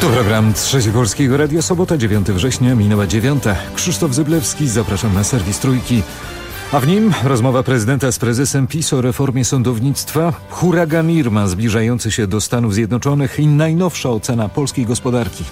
To program Trzeci Polskiego Radia, sobota 9 września, minęła 9. Krzysztof Zyblewski, zapraszam na serwis Trójki. A w nim rozmowa prezydenta z prezesem PiS o reformie sądownictwa, huragan Irma zbliżający się do Stanów Zjednoczonych i najnowsza ocena polskiej gospodarki.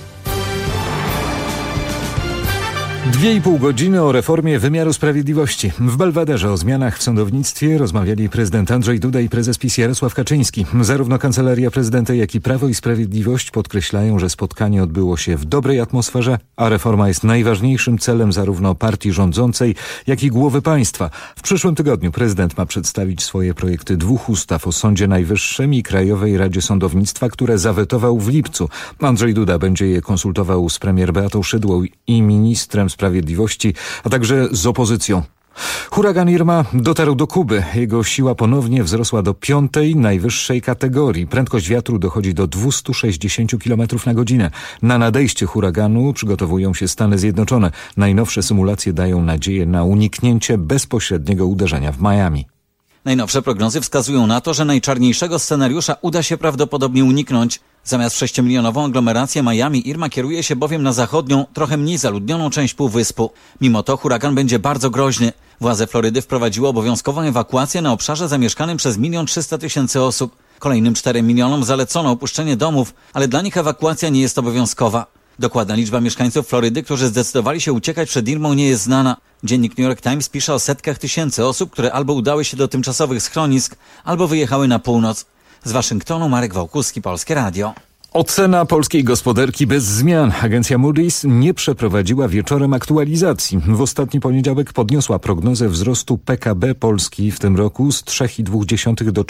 2,5 godziny o reformie wymiaru sprawiedliwości. W Belwederze o zmianach w sądownictwie rozmawiali prezydent Andrzej Duda i prezes PiS Jarosław Kaczyński. Zarówno Kancelaria Prezydenta, jak i Prawo i Sprawiedliwość podkreślają, że spotkanie odbyło się w dobrej atmosferze, a reforma jest najważniejszym celem zarówno partii rządzącej, jak i głowy państwa. W przyszłym tygodniu prezydent ma przedstawić swoje projekty 2 ustaw o Sądzie Najwyższym i Krajowej Radzie Sądownictwa, które zawetował w lipcu. Andrzej Duda będzie je konsultował z premier Beatą Szydło i ministrem Sprawiedliwości, a także z opozycją. Huragan Irma dotarł do Kuby. Jego siła ponownie wzrosła do 5. najwyższej kategorii. Prędkość wiatru dochodzi do 260 km na godzinę. Na nadejście huraganu przygotowują się Stany Zjednoczone. Najnowsze symulacje dają nadzieję na uniknięcie bezpośredniego uderzenia w Miami. Najnowsze prognozy wskazują na to, że najczarniejszego scenariusza uda się prawdopodobnie uniknąć. Zamiast w 6-milionową aglomerację Miami Irma kieruje się bowiem na zachodnią, trochę mniej zaludnioną część półwyspu. Mimo to huragan będzie bardzo groźny. Władze Florydy wprowadziły obowiązkową ewakuację na obszarze zamieszkanym przez 1 300 000 osób. Kolejnym 4 milionom zalecono opuszczenie domów, ale dla nich ewakuacja nie jest obowiązkowa. Dokładna liczba mieszkańców Florydy, którzy zdecydowali się uciekać przed Irmą, nie jest znana. Dziennik New York Times pisze o setkach tysięcy osób, które albo udały się do tymczasowych schronisk, albo wyjechały na północ. Z Waszyngtonu Marek Wałkuski, Polskie Radio. Ocena polskiej gospodarki bez zmian. Agencja Moody's nie przeprowadziła wieczorem aktualizacji. W ostatni poniedziałek podniosła prognozę wzrostu PKB Polski w tym roku z 3,2 do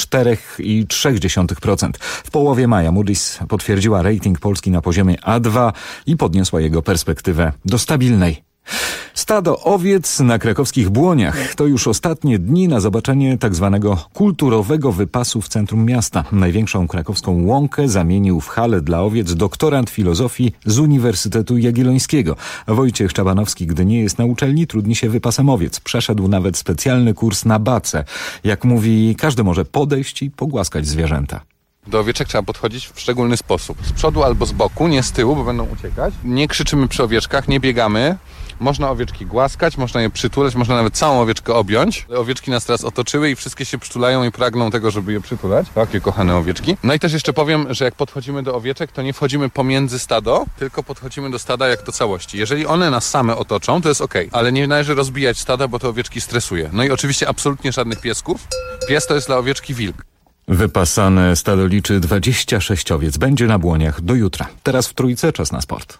4,3%. W połowie maja Moody's potwierdziła rating Polski na poziomie A2 i podniosła jego perspektywę do stabilnej. Stado owiec na krakowskich Błoniach. To już ostatnie dni na zobaczenie tak zwanego kulturowego wypasu w centrum miasta. Największą krakowską łąkę zamienił w halę dla owiec doktorant filozofii z Uniwersytetu Jagiellońskiego. Wojciech Czabanowski, gdy nie jest na uczelni, trudni się wypasem owiec. Przeszedł nawet specjalny kurs na bace. Jak mówi, każdy może podejść i pogłaskać zwierzęta. Do owieczek trzeba podchodzić w szczególny sposób. Z przodu albo z boku, nie z tyłu, bo będą uciekać. Nie krzyczymy przy owieczkach, nie biegamy. Można owieczki głaskać, można je przytulać, można nawet całą owieczkę objąć. Owieczki nas teraz otoczyły i wszystkie się przytulają i pragną tego, żeby je przytulać. Takie kochane owieczki. No i też jeszcze powiem, że jak podchodzimy do owieczek, to nie wchodzimy pomiędzy stado, tylko podchodzimy do stada jak do całości. Jeżeli one nas same otoczą, to jest okej, ale nie należy rozbijać stada, bo to owieczki stresuje. No i oczywiście absolutnie żadnych piesków. Pies to jest dla owieczki wilk. Wypasane stado liczy 26 owiec. Będzie na Błoniach do jutra. Teraz w Trójce czas na sport.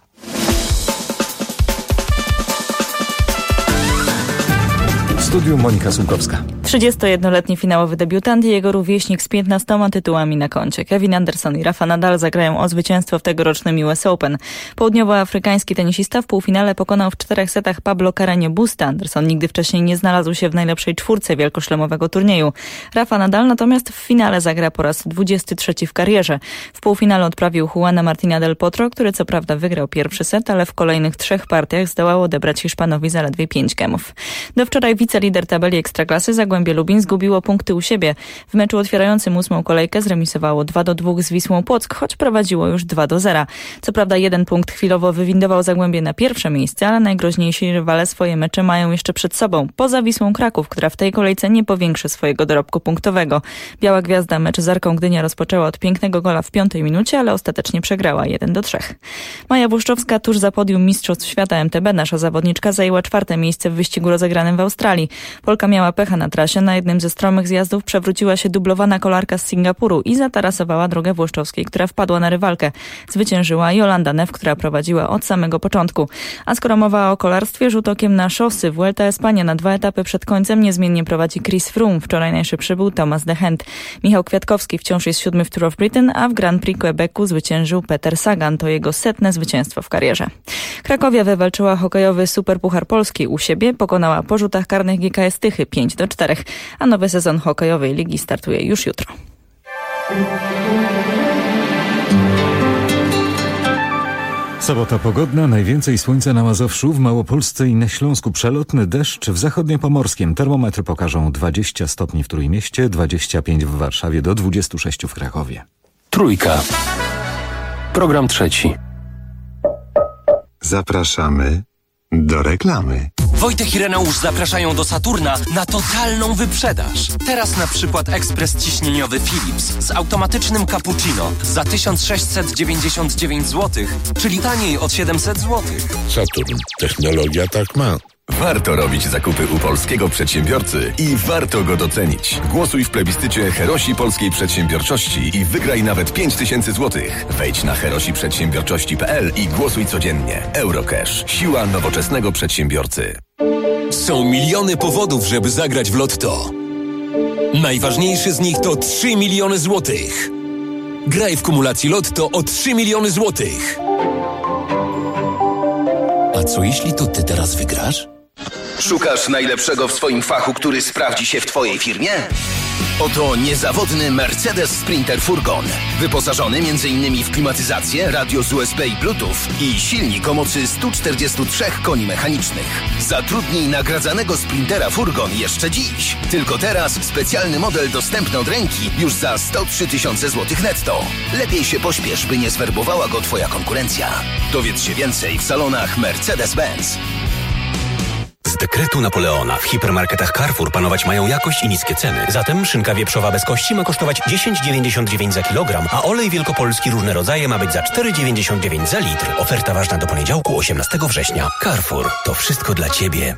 W studiu Monika Sułkowska. 31-letni finałowy debiutant i jego rówieśnik z 15 tytułami na koncie. Kevin Anderson i Rafa Nadal zagrają o zwycięstwo w tegorocznym US Open. Południowoafrykański tenisista w półfinale pokonał w 4 setach Pablo Carreño Busta. Anderson nigdy wcześniej nie znalazł się w najlepszej czwórce wielkoszlemowego turnieju. Rafa Nadal natomiast w finale zagra po raz 23 w karierze. W półfinale odprawił Juana Martina del Potro, który co prawda wygrał pierwszy set, ale w kolejnych 3 partiach zdołał odebrać Hiszpanowi zaledwie 5 gemów. Do wczoraj wicelider tabeli Ekstraklasy Zagłębie Lubin zgubiło punkty u siebie. W meczu otwierającym 8. kolejkę zremisowało 2-2 z Wisłą Płock, choć prowadziło już 2-0. Co prawda 1 punkt chwilowo wywindował Zagłębie na pierwsze miejsce, ale najgroźniejsi rywale swoje mecze mają jeszcze przed sobą. Poza Wisłą Kraków, która w tej kolejce nie powiększy swojego dorobku punktowego. Biała Gwiazda mecz z Arką Gdynia rozpoczęła od pięknego gola w 5. minucie, ale ostatecznie przegrała 1-3. Maja Błuszczowska tuż za podium Mistrzostw Świata MTB. Nasza zawodniczka zajęła 4. miejsce w wyścigu rozegranym w Australii. Polka miała pecha na trasie. Na jednym ze stromych zjazdów przewróciła się dublowana kolarka z Singapuru i zatarasowała drogę Włoszczowskiej, która wpadła na rywalkę. Zwyciężyła Jolanda Neff, która prowadziła od samego początku. A skoro mowa o kolarstwie, rzut okiem na szosy. Vuelta Espania na 2 etapy przed końcem niezmiennie prowadzi Chris Froome. Wczoraj najszybszy był Thomas de Gendt. Michał Kwiatkowski wciąż jest 7 w Tour of Britain, a w Grand Prix Quebecu zwyciężył Peter Sagan. To jego 100. zwycięstwo w karierze. Krakowia wywalczyła hokejowy Superpuchar Polski u siebie. Pokonała po rzutach karnych GKS Tychy 5-4. A nowy sezon hokejowej ligi startuje już jutro. Sobota pogodna, najwięcej słońca na Mazowszu, w Małopolsce i na Śląsku. Przelotny deszcz w zachodniopomorskiem. Termometry pokażą 20 stopni w Trójmieście, 25 w Warszawie, do 26 w Krakowie. Trójka. Program trzeci. Zapraszamy do reklamy. Wojtek i Reneusz zapraszają do Saturna na totalną wyprzedaż. Teraz na przykład ekspres ciśnieniowy Philips z automatycznym cappuccino za 1699 zł, czyli taniej od 700 zł. Saturn. Technologia tak ma. Warto robić zakupy u polskiego przedsiębiorcy i warto go docenić. Głosuj w plebiscycie Herosi Polskiej Przedsiębiorczości i wygraj nawet 5000 zł. Wejdź na herosiprzedsiębiorczości.pl i głosuj codziennie. Eurocash. Siła nowoczesnego przedsiębiorcy. Są miliony powodów, żeby zagrać w Lotto. Najważniejszy z nich to 3 miliony złotych. Graj w kumulacji Lotto o 3 miliony złotych. A co jeśli to ty teraz wygrasz? Szukasz najlepszego w swoim fachu, który sprawdzi się w twojej firmie? Oto niezawodny Mercedes Sprinter Furgon. Wyposażony m.in. w klimatyzację, radio z USB i Bluetooth i silnik o mocy 143 koni mechanicznych. Zatrudnij nagradzanego Sprintera Furgon jeszcze dziś. Tylko teraz specjalny model dostępny od ręki już za 103 000 złotych netto. Lepiej się pośpiesz, by nie zwerbowała go twoja konkurencja. Dowiedz się więcej w salonach Mercedes-Benz. Z dekretu Napoleona w hipermarketach Carrefour panować mają jakość i niskie ceny. Zatem szynka wieprzowa bez kości ma kosztować 10,99 za kilogram, a olej wielkopolski różne rodzaje ma być za 4,99 za litr. Oferta ważna do poniedziałku 18 września. Carrefour. To wszystko dla Ciebie.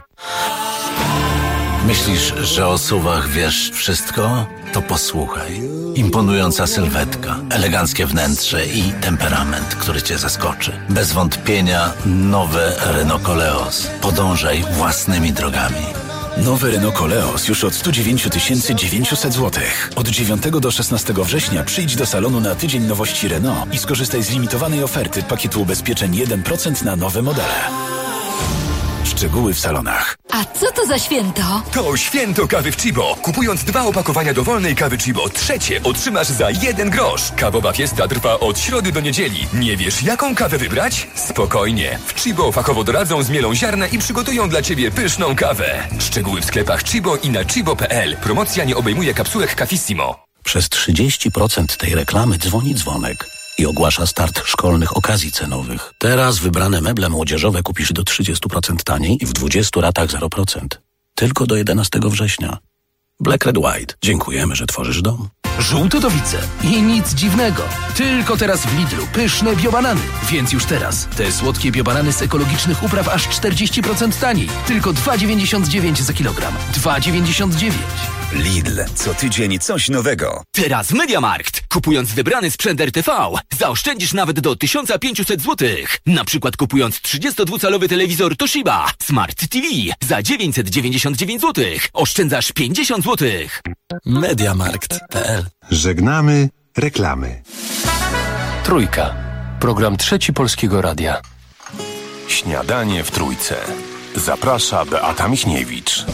Myślisz, że o SUV-ach wiesz wszystko? To posłuchaj. Imponująca sylwetka, eleganckie wnętrze i temperament, który Cię zaskoczy. Bez wątpienia nowe Renault Koleos. Podążaj własnymi drogami. Nowy Renault Koleos już od 109 900 zł. Od 9 do 16 września przyjdź do salonu na tydzień nowości Renault i skorzystaj z limitowanej oferty pakietu ubezpieczeń 1% na nowe modele. Szczegóły w salonach. A co to za święto? To święto kawy w Chibo. Kupując 2 opakowania dowolnej kawy Chibo, trzecie otrzymasz za 1 grosz. Kawowa fiesta trwa od środy do niedzieli. Nie wiesz, jaką kawę wybrać? Spokojnie. W Chibo fachowo doradzą, zmielą ziarna i przygotują dla Ciebie pyszną kawę. Szczegóły w sklepach Chibo i na chibo.pl. Promocja nie obejmuje kapsułek Cafissimo. Przez 30% tej reklamy dzwoni dzwonek i ogłasza start szkolnych okazji cenowych. Teraz wybrane meble młodzieżowe kupisz do 30% taniej i w 20 ratach 0%. Tylko do 11 września. Black Red White. Dziękujemy, że tworzysz dom. Żółtodowice. I nic dziwnego. Tylko teraz w Lidlu pyszne biobanany. Więc już teraz te słodkie biobanany z ekologicznych upraw aż 40% taniej. Tylko 2,99 za kilogram. 2,99. Lidl. Co tydzień coś nowego. Teraz MediaMarkt. Kupując wybrany sprzęt RTV, zaoszczędzisz nawet do 1500 zł. Na przykład kupując 32-calowy telewizor Toshiba Smart TV za 999 zł. Oszczędzasz 50 zł. MediaMarkt.pl. Żegnamy reklamy. Trójka. Program Trzeci Polskiego Radia. Śniadanie w Trójce. Zaprasza Beata Michniewicz.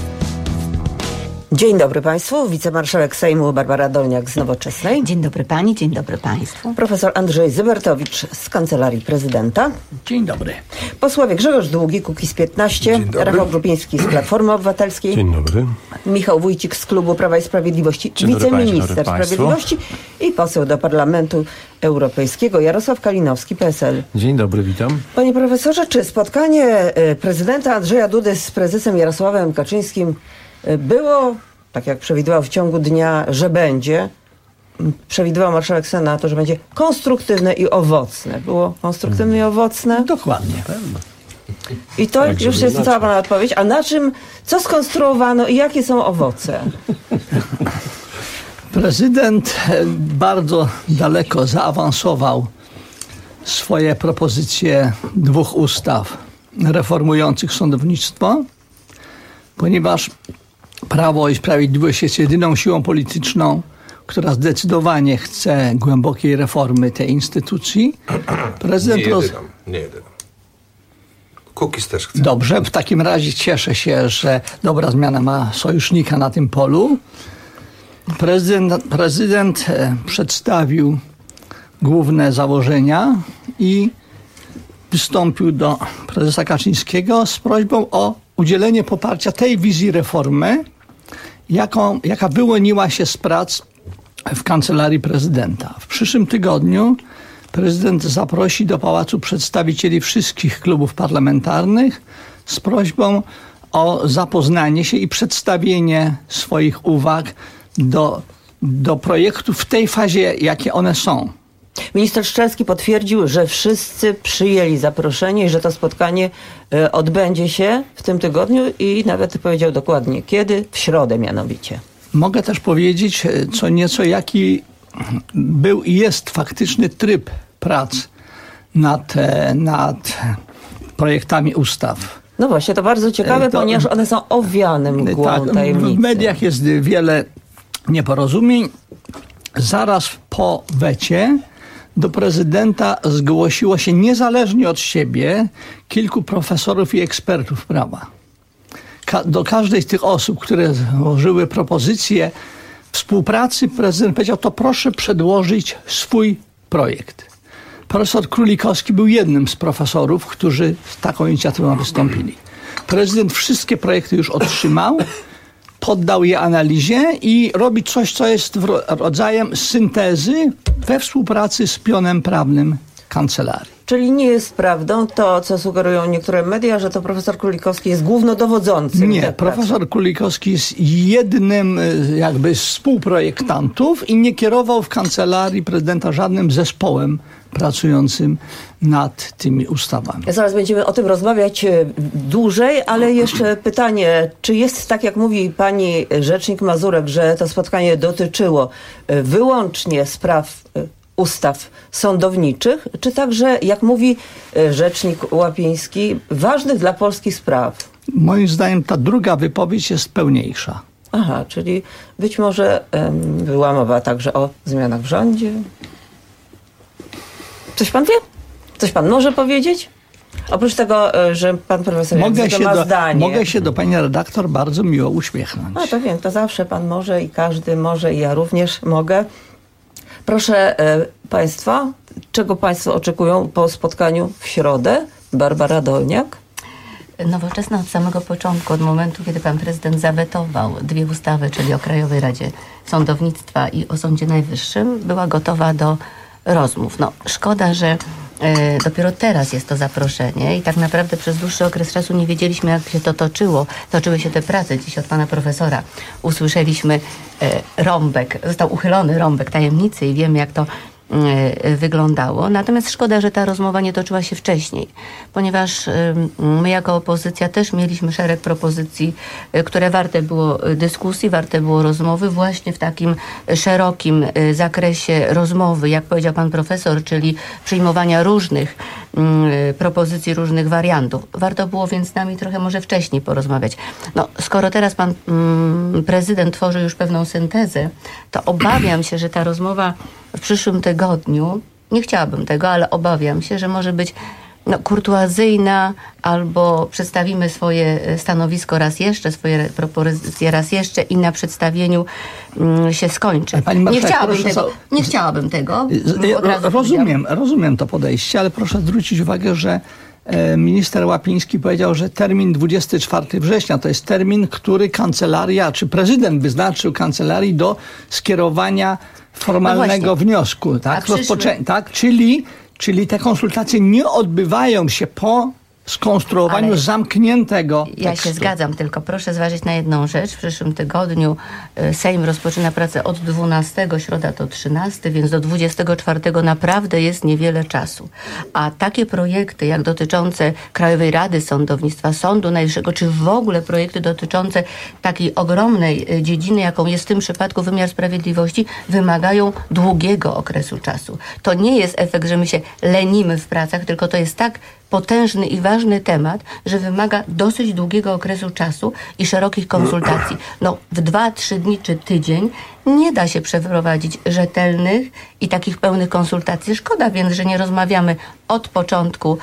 Dzień dobry Państwu. Wicemarszałek Sejmu Barbara Dolniak z Nowoczesnej. Dzień dobry Pani, dzień dobry Państwu. Profesor Andrzej Zybertowicz z Kancelarii Prezydenta. Dzień dobry. Posłowie Grzegorz Długi, Kukiz15, Rafał Grupiński z Platformy Obywatelskiej. Dzień dobry. Michał Wójcik z Klubu Prawa i Sprawiedliwości, wiceminister sprawiedliwości i poseł do Parlamentu Europejskiego Jarosław Kalinowski, PSL. Dzień dobry, witam. Panie profesorze, czy spotkanie prezydenta Andrzeja Dudy z prezesem Jarosławem Kaczyńskim było, tak jak przewidywał w ciągu dnia, że będzie, przewidywał marszałek Senatu, że będzie konstruktywne i owocne. Było konstruktywne i owocne? Dokładnie. I to tak, już jest cała Pana odpowiedź. A na czym, co skonstruowano i jakie są owoce? Prezydent bardzo daleko zaawansował swoje propozycje 2 ustaw reformujących sądownictwo, ponieważ Prawo i Sprawiedliwość jest jedyną siłą polityczną, która zdecydowanie chce głębokiej reformy tej instytucji. Prezydent Nie jedyną. Kukiz też chce. Dobrze, w takim razie cieszę się, że dobra zmiana ma sojusznika na tym polu. Prezydent przedstawił główne założenia i wystąpił do prezesa Kaczyńskiego z prośbą o udzielenie poparcia tej wizji reformy, jaka wyłoniła się z prac w Kancelarii Prezydenta. W przyszłym tygodniu prezydent zaprosi do pałacu przedstawicieli wszystkich klubów parlamentarnych z prośbą o zapoznanie się i przedstawienie swoich uwag do projektów w tej fazie, jakie one są. Minister Szczerski potwierdził, że wszyscy przyjęli zaproszenie i że to spotkanie odbędzie się w tym tygodniu i nawet powiedział dokładnie kiedy, w środę mianowicie. Mogę też powiedzieć co nieco, jaki był i jest faktyczny tryb prac nad projektami ustaw. No właśnie, to bardzo ciekawe, ponieważ one są owiane mgłą tajemnicy. W mediach jest wiele nieporozumień. Zaraz po wecie do prezydenta zgłosiło się niezależnie od siebie kilku profesorów i ekspertów prawa. Do każdej z tych osób, które złożyły propozycje współpracy, prezydent powiedział, to proszę przedłożyć swój projekt. Profesor Królikowski był jednym z profesorów, którzy z taką inicjatywą wystąpili. Prezydent wszystkie projekty już otrzymał, poddał je analizie i robi coś, co jest rodzajem syntezy we współpracy z pionem prawnym kancelarii. Czyli nie jest prawdą to, co sugerują niektóre media, że to profesor Królikowski jest głównodowodzącym. Nie, profesor Królikowski jest jednym jakby z współprojektantów i nie kierował w kancelarii prezydenta żadnym zespołem pracującym nad tymi ustawami. Zaraz będziemy o tym rozmawiać dłużej, ale jeszcze pytanie, czy jest tak, jak mówi pani rzecznik Mazurek, że to spotkanie dotyczyło wyłącznie spraw ustaw sądowniczych, czy także, jak mówi rzecznik Łapiński, ważnych dla Polski spraw? Moim zdaniem ta druga wypowiedź jest pełniejsza. Aha, czyli być może była mowa także o zmianach w rządzie. Coś pan wie? Coś pan może powiedzieć? Oprócz tego, że pan profesor ma zdanie. Mogę się do pani redaktor bardzo miło uśmiechnąć. No to wiem, to zawsze pan może i każdy może i ja również mogę. Proszę państwa, czego państwo oczekują po spotkaniu w środę? Barbara Dolniak. Nowoczesna od samego początku, od momentu, kiedy pan prezydent zawetował dwie ustawy, czyli o Krajowej Radzie Sądownictwa i o Sądzie Najwyższym, była gotowa do rozmów. No, szkoda, że dopiero teraz jest to zaproszenie i tak naprawdę przez dłuższy okres czasu nie wiedzieliśmy, jak się to toczyło. Toczyły się te prace. Dziś od pana profesora usłyszeliśmy rąbek, został uchylony rąbek tajemnicy i wiemy, jak to wyglądało. Natomiast szkoda, że ta rozmowa nie toczyła się wcześniej, ponieważ my jako opozycja też mieliśmy szereg propozycji, które warte było dyskusji, warte było rozmowy właśnie w takim szerokim zakresie rozmowy, jak powiedział pan profesor, czyli przyjmowania różnych propozycji, różnych wariantów. Warto było więc z nami trochę może wcześniej porozmawiać. No, skoro teraz pan prezydent tworzy już pewną syntezę, to obawiam się, że ta rozmowa w przyszłym tygodniu, nie chciałabym tego, ale obawiam się, że może być kurtuazyjna, albo przedstawimy swoje stanowisko raz jeszcze, swoje propozycje raz jeszcze i na przedstawieniu się skończy. Nie chciałabym tego. Rozumiem to podejście, ale proszę zwrócić uwagę, że minister Łapiński powiedział, że termin 24 września to jest termin, który kancelaria, czy prezydent wyznaczył kancelarii do skierowania formalnego wniosku. Tak? Tak? Czyli te konsultacje nie odbywają się po skonstruowaniu zamkniętego tekstu. Ja się zgadzam, tylko proszę zważyć na jedną rzecz. W przyszłym tygodniu Sejm rozpoczyna pracę od 12, środa to 13, więc do 24 naprawdę jest niewiele czasu. A takie projekty jak dotyczące Krajowej Rady Sądownictwa, Sądu Najwyższego, czy w ogóle projekty dotyczące takiej ogromnej dziedziny, jaką jest w tym przypadku wymiar sprawiedliwości, wymagają długiego okresu czasu. To nie jest efekt, że my się lenimy w pracach, tylko to jest tak potężny i ważny temat, że wymaga dosyć długiego okresu czasu i szerokich konsultacji. No, w 2-3 dni czy tydzień nie da się przeprowadzić rzetelnych i takich pełnych konsultacji. Szkoda więc, że nie rozmawiamy od początku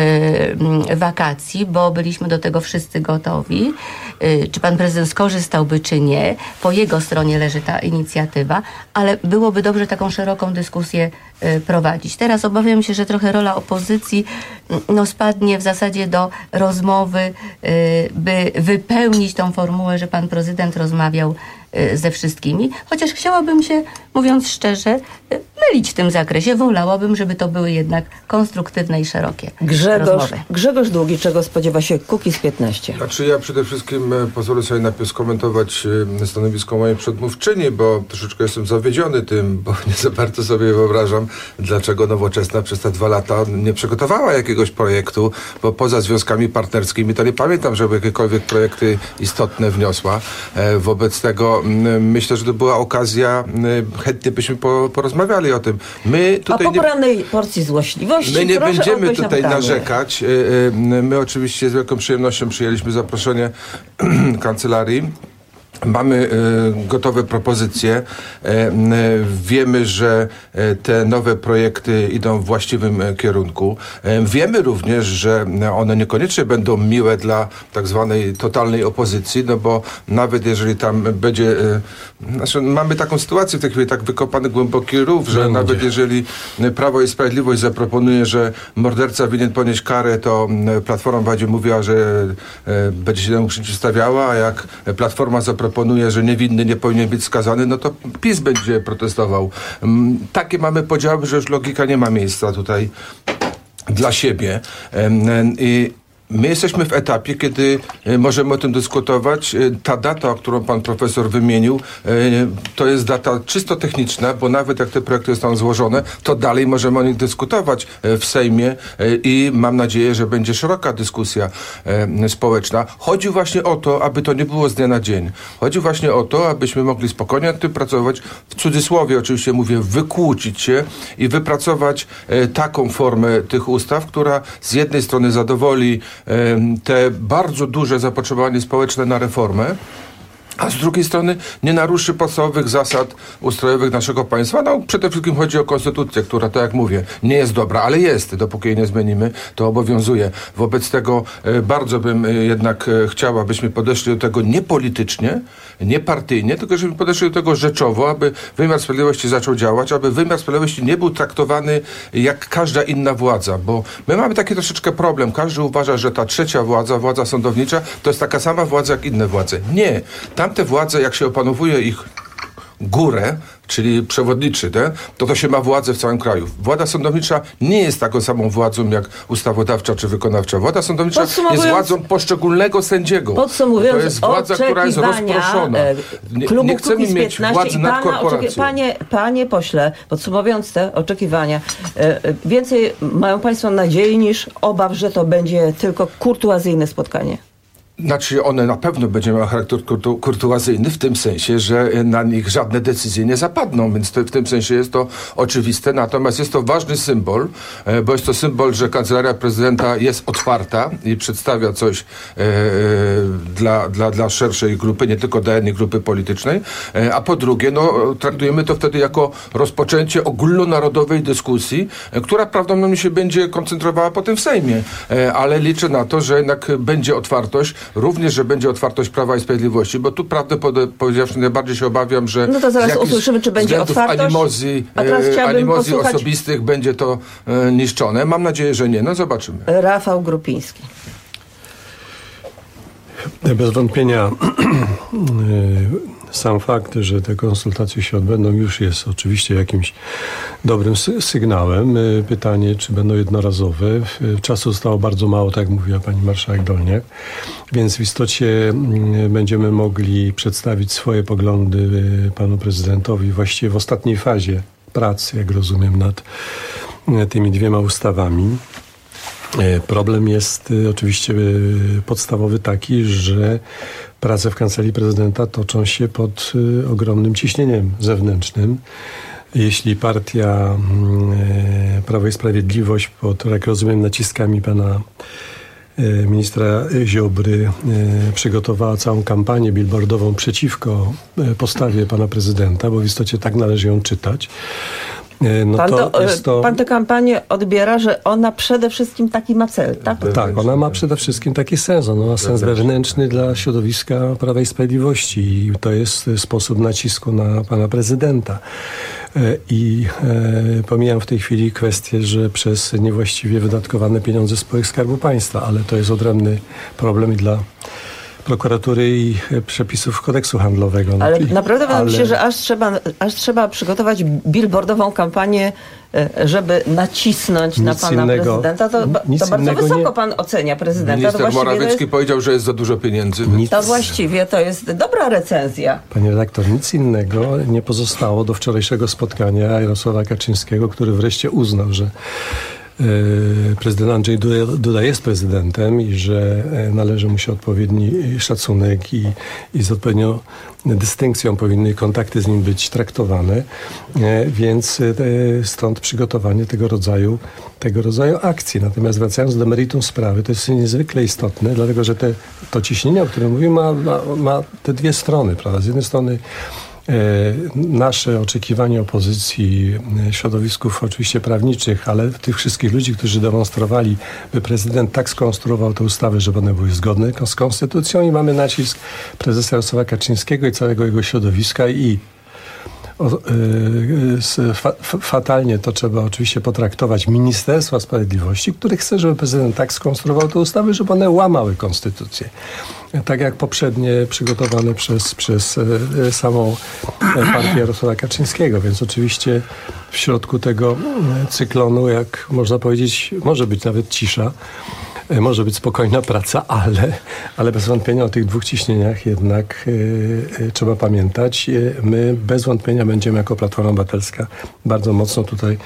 wakacji, bo byliśmy do tego wszyscy gotowi. Czy pan prezydent skorzystałby, czy nie. Po jego stronie leży ta inicjatywa, ale byłoby dobrze taką szeroką dyskusję prowadzić. Teraz obawiam się, że trochę rola opozycji spadnie w zasadzie do rozmowy, by wypełnić tą formułę, że pan prezydent rozmawiał ze wszystkimi, chociaż chciałabym się, mówiąc szczerze, mylić w tym zakresie. Wolałabym, żeby to były jednak konstruktywne i szerokie rozmowy. Grzegorz Długi, czego spodziewa się Kukiz 15? Znaczy ja przede wszystkim pozwolę sobie najpierw skomentować stanowisko mojej przedmówczyni, bo troszeczkę jestem zawiedziony tym, bo nie za bardzo sobie wyobrażam, dlaczego Nowoczesna przez te 2 lata nie przygotowała jakiegoś projektu, bo poza związkami partnerskimi to nie pamiętam, żeby jakiekolwiek projekty istotne wniosła. Wobec tego myślę, że to była okazja, chętnie byśmy porozmawiali o tym. My tutaj po porannej porcji złośliwości my nie będziemy tutaj narzekać. My oczywiście z wielką przyjemnością przyjęliśmy zaproszenie kancelarii. Mamy gotowe propozycje. Wiemy, że te nowe projekty idą w właściwym kierunku. Wiemy również, że one niekoniecznie będą miłe dla tak zwanej totalnej opozycji, no bo nawet jeżeli tam będzie... mamy taką sytuację w tej chwili, tak wykopany głęboki rów, że nawet jeżeli Prawo i Sprawiedliwość zaproponuje, że morderca winien ponieść karę, to Platforma będzie mówiła, że będzie się temu przeciwstawiała, a jak Platforma zaproponuje, że niewinny nie powinien być skazany, no to PiS będzie protestował. Takie mamy podziały, że już logika nie ma miejsca tutaj dla siebie. My jesteśmy w etapie, kiedy możemy o tym dyskutować. Ta data, którą pan profesor wymienił, to jest data czysto techniczna, bo nawet jak te projekty zostaną złożone, to dalej możemy o nich dyskutować w Sejmie i mam nadzieję, że będzie szeroka dyskusja społeczna. Chodzi właśnie o to, aby to nie było z dnia na dzień. Chodzi właśnie o to, abyśmy mogli spokojnie nad tym pracować, w cudzysłowie oczywiście mówię, wykłócić się i wypracować taką formę tych ustaw, która z jednej strony zadowoli te bardzo duże zapotrzebowanie społeczne na reformę, a z drugiej strony nie naruszy podstawowych zasad ustrojowych naszego państwa. No, przede wszystkim chodzi o konstytucję, która, tak jak mówię, nie jest dobra, ale jest. Dopóki jej nie zmienimy, to obowiązuje. Wobec tego bardzo bym jednak chciał, abyśmy podeszli do tego nie politycznie, nie partyjnie, tylko żebyśmy podeszli do tego rzeczowo, aby wymiar sprawiedliwości zaczął działać, aby wymiar sprawiedliwości nie był traktowany jak każda inna władza, bo my mamy taki troszeczkę problem. Każdy uważa, że ta trzecia władza, władza sądownicza, to jest taka sama władza jak inne władze. Nie. Tamte władze, jak się opanowuje ich górę, czyli przewodniczy, to się ma władzę w całym kraju. Władza sądownicza nie jest taką samą władzą jak ustawodawcza czy wykonawcza. Władza sądownicza jest władzą poszczególnego sędziego. Podsumowując, to jest władza, która jest rozproszona. Nie chcemy mieć władzy nad korporacją. Panie pośle, podsumowując te oczekiwania, więcej mają państwo nadziei niż obaw, że to będzie tylko kurtuazyjne spotkanie. Znaczy one na pewno będzie miały charakter kurtuazyjny w tym sensie, że na nich żadne decyzje nie zapadną, więc w tym sensie jest to oczywiste. Natomiast jest to ważny symbol, bo jest to symbol, że Kancelaria Prezydenta jest otwarta i przedstawia coś dla szerszej grupy, nie tylko dla jednej grupy politycznej. A po drugie, traktujemy to wtedy jako rozpoczęcie ogólnonarodowej dyskusji, która prawdopodobnie się będzie koncentrowała potem w Sejmie. Ale liczę na to, że jednak będzie otwartość, również, że będzie otwartość Prawa i Sprawiedliwości, bo tu prawdę powiedziawszy najbardziej się obawiam, że no to zaraz usłyszymy, czy będzie otwartość. Animozji osobistych będzie to niszczone. Mam nadzieję, że nie. No zobaczymy. Rafał Grupiński. Bez wątpienia sam fakt, że te konsultacje się odbędą, już jest oczywiście jakimś dobrym sygnałem. Pytanie, czy będą jednorazowe. Czasu zostało bardzo mało, tak jak mówiła pani marszałek Dolniak, więc w istocie będziemy mogli przedstawić swoje poglądy panu prezydentowi właściwie w ostatniej fazie pracy, jak rozumiem, nad tymi 2 ustawami. Problem jest oczywiście podstawowy taki, że prace w Kancelarii Prezydenta toczą się pod ogromnym ciśnieniem zewnętrznym. Jeśli partia Prawo i Sprawiedliwość pod, jak rozumiem, naciskami pana ministra Ziobry przygotowała całą kampanię billboardową przeciwko postawie pana prezydenta, bo w istocie tak należy ją czytać. Pan tę kampanię odbiera, że ona przede wszystkim taki ma cel, tak? Tak, ona ma przede wszystkim taki sens. Ona ma sens wewnętrzny dla środowiska Prawa i Sprawiedliwości i to jest sposób nacisku na pana prezydenta. I pomijam w tej chwili kwestię, że przez niewłaściwie wydatkowane pieniądze spółek Skarbu Państwa, ale to jest odrębny problem i dla prokuratury i przepisów kodeksu handlowego. Ale naprawdę wydaje mi się, że aż trzeba przygotować billboardową kampanię, żeby nacisnąć na pana prezydenta. To bardzo wysoko pan ocenia prezydenta. Minister Morawiecki powiedział, że jest za dużo pieniędzy. To właściwie to jest dobra recenzja. Panie redaktor, nic innego nie pozostało do wczorajszego spotkania Jarosława Kaczyńskiego, który wreszcie uznał, że prezydent Andrzej Duda jest prezydentem i że należy mu się odpowiedni szacunek i z odpowiednią dystynkcją powinny kontakty z nim być traktowane, więc stąd przygotowanie tego rodzaju akcji. Natomiast wracając do meritum sprawy, to jest niezwykle istotne, dlatego że to ciśnienie, o którym mówimy, ma te dwie strony, prawda? Z jednej strony nasze oczekiwanie opozycji, środowisków oczywiście prawniczych, ale tych wszystkich ludzi, którzy demonstrowali, by prezydent tak skonstruował te ustawy, żeby one były zgodne z konstytucją, i mamy nacisk prezesa Jarosława Kaczyńskiego i całego jego środowiska i fatalnie to trzeba oczywiście potraktować Ministerstwa Sprawiedliwości, które chce, żeby prezydent tak skonstruował te ustawy, żeby one łamały konstytucję. Tak jak poprzednie przygotowane przez samą partię Jarosława Kaczyńskiego. Więc oczywiście w środku tego cyklonu, jak można powiedzieć, może być nawet cisza, może być spokojna praca, ale bez wątpienia o tych dwóch ciśnieniach jednak trzeba pamiętać. My bez wątpienia będziemy jako Platforma Obywatelska bardzo mocno tutaj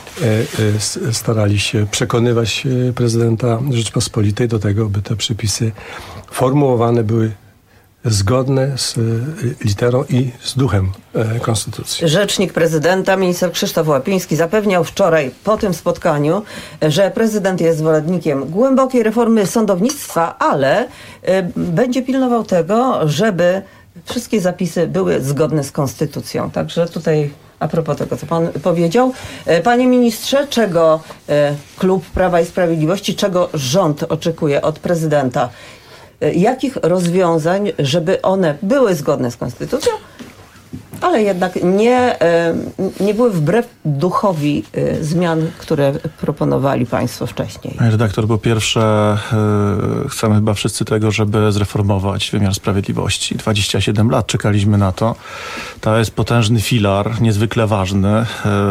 starali się przekonywać prezydenta Rzeczypospolitej do tego, by te przepisy formułowane były zgodne z literą i z duchem konstytucji. Rzecznik prezydenta, minister Krzysztof Łapiński, zapewniał wczoraj po tym spotkaniu, że prezydent jest zwolennikiem głębokiej reformy sądownictwa, ale będzie pilnował tego, żeby wszystkie zapisy były zgodne z konstytucją. Także tutaj a propos tego, co pan powiedział. Panie ministrze, czego klub Prawa i Sprawiedliwości, czego rząd oczekuje od prezydenta? Jakich rozwiązań, żeby one były zgodne z konstytucją, ale jednak nie były wbrew duchowi zmian, które proponowali państwo wcześniej? Panie redaktor, po pierwsze chcemy chyba wszyscy tego, żeby zreformować wymiar sprawiedliwości. 27 lat czekaliśmy na to. To jest potężny filar, niezwykle ważny,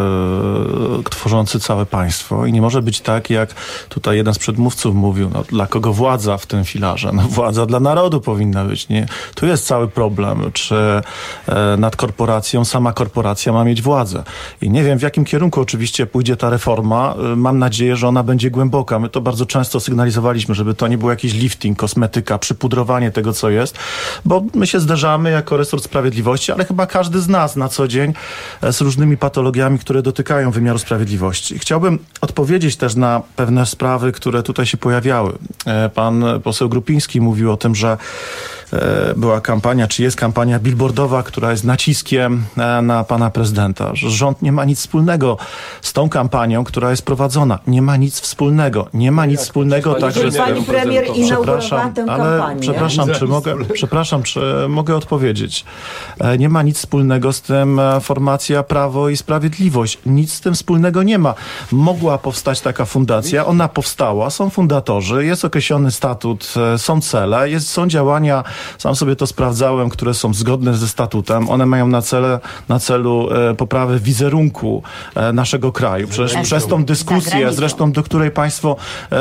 tworzący całe państwo i nie może być tak, jak tutaj jeden z przedmówców mówił, dla kogo władza w tym filarze? Władza dla narodu powinna być. Nie? Tu jest cały problem, czy nad korporacją, sama korporacja ma mieć władzę. I nie wiem, w jakim kierunku oczywiście pójdzie ta reforma. Mam nadzieję, że ona będzie głęboka. My to bardzo często sygnalizowaliśmy, żeby to nie był jakiś lifting, kosmetyka, przypudrowanie tego, co jest, bo my się zderzamy jako resort sprawiedliwości, ale chyba każdy z nas na co dzień z różnymi patologiami, które dotykają wymiaru sprawiedliwości. Chciałbym odpowiedzieć też na pewne sprawy, które tutaj się pojawiały. Pan poseł Grupiński mówił o tym, że była kampania, czy jest kampania billboardowa, która jest naciskiem na pana prezydenta. Że rząd nie ma nic wspólnego z tą kampanią, która jest prowadzona. Nie ma nic wspólnego. Nie ma nic wspólnego także z pani premier inaugurowała tę kampanię. Przepraszam, czy mogę odpowiedzieć? Nie ma nic wspólnego z tym formacja Prawo i Sprawiedliwość. Nic z tym wspólnego nie ma. Mogła powstać taka fundacja, ona powstała, są fundatorzy, jest określony statut, są cele, są działania, sam sobie to sprawdzałem, które są zgodne ze statutem. One mają na celu poprawę wizerunku naszego kraju. Przecież przez tą dyskusję, zresztą do której państwo,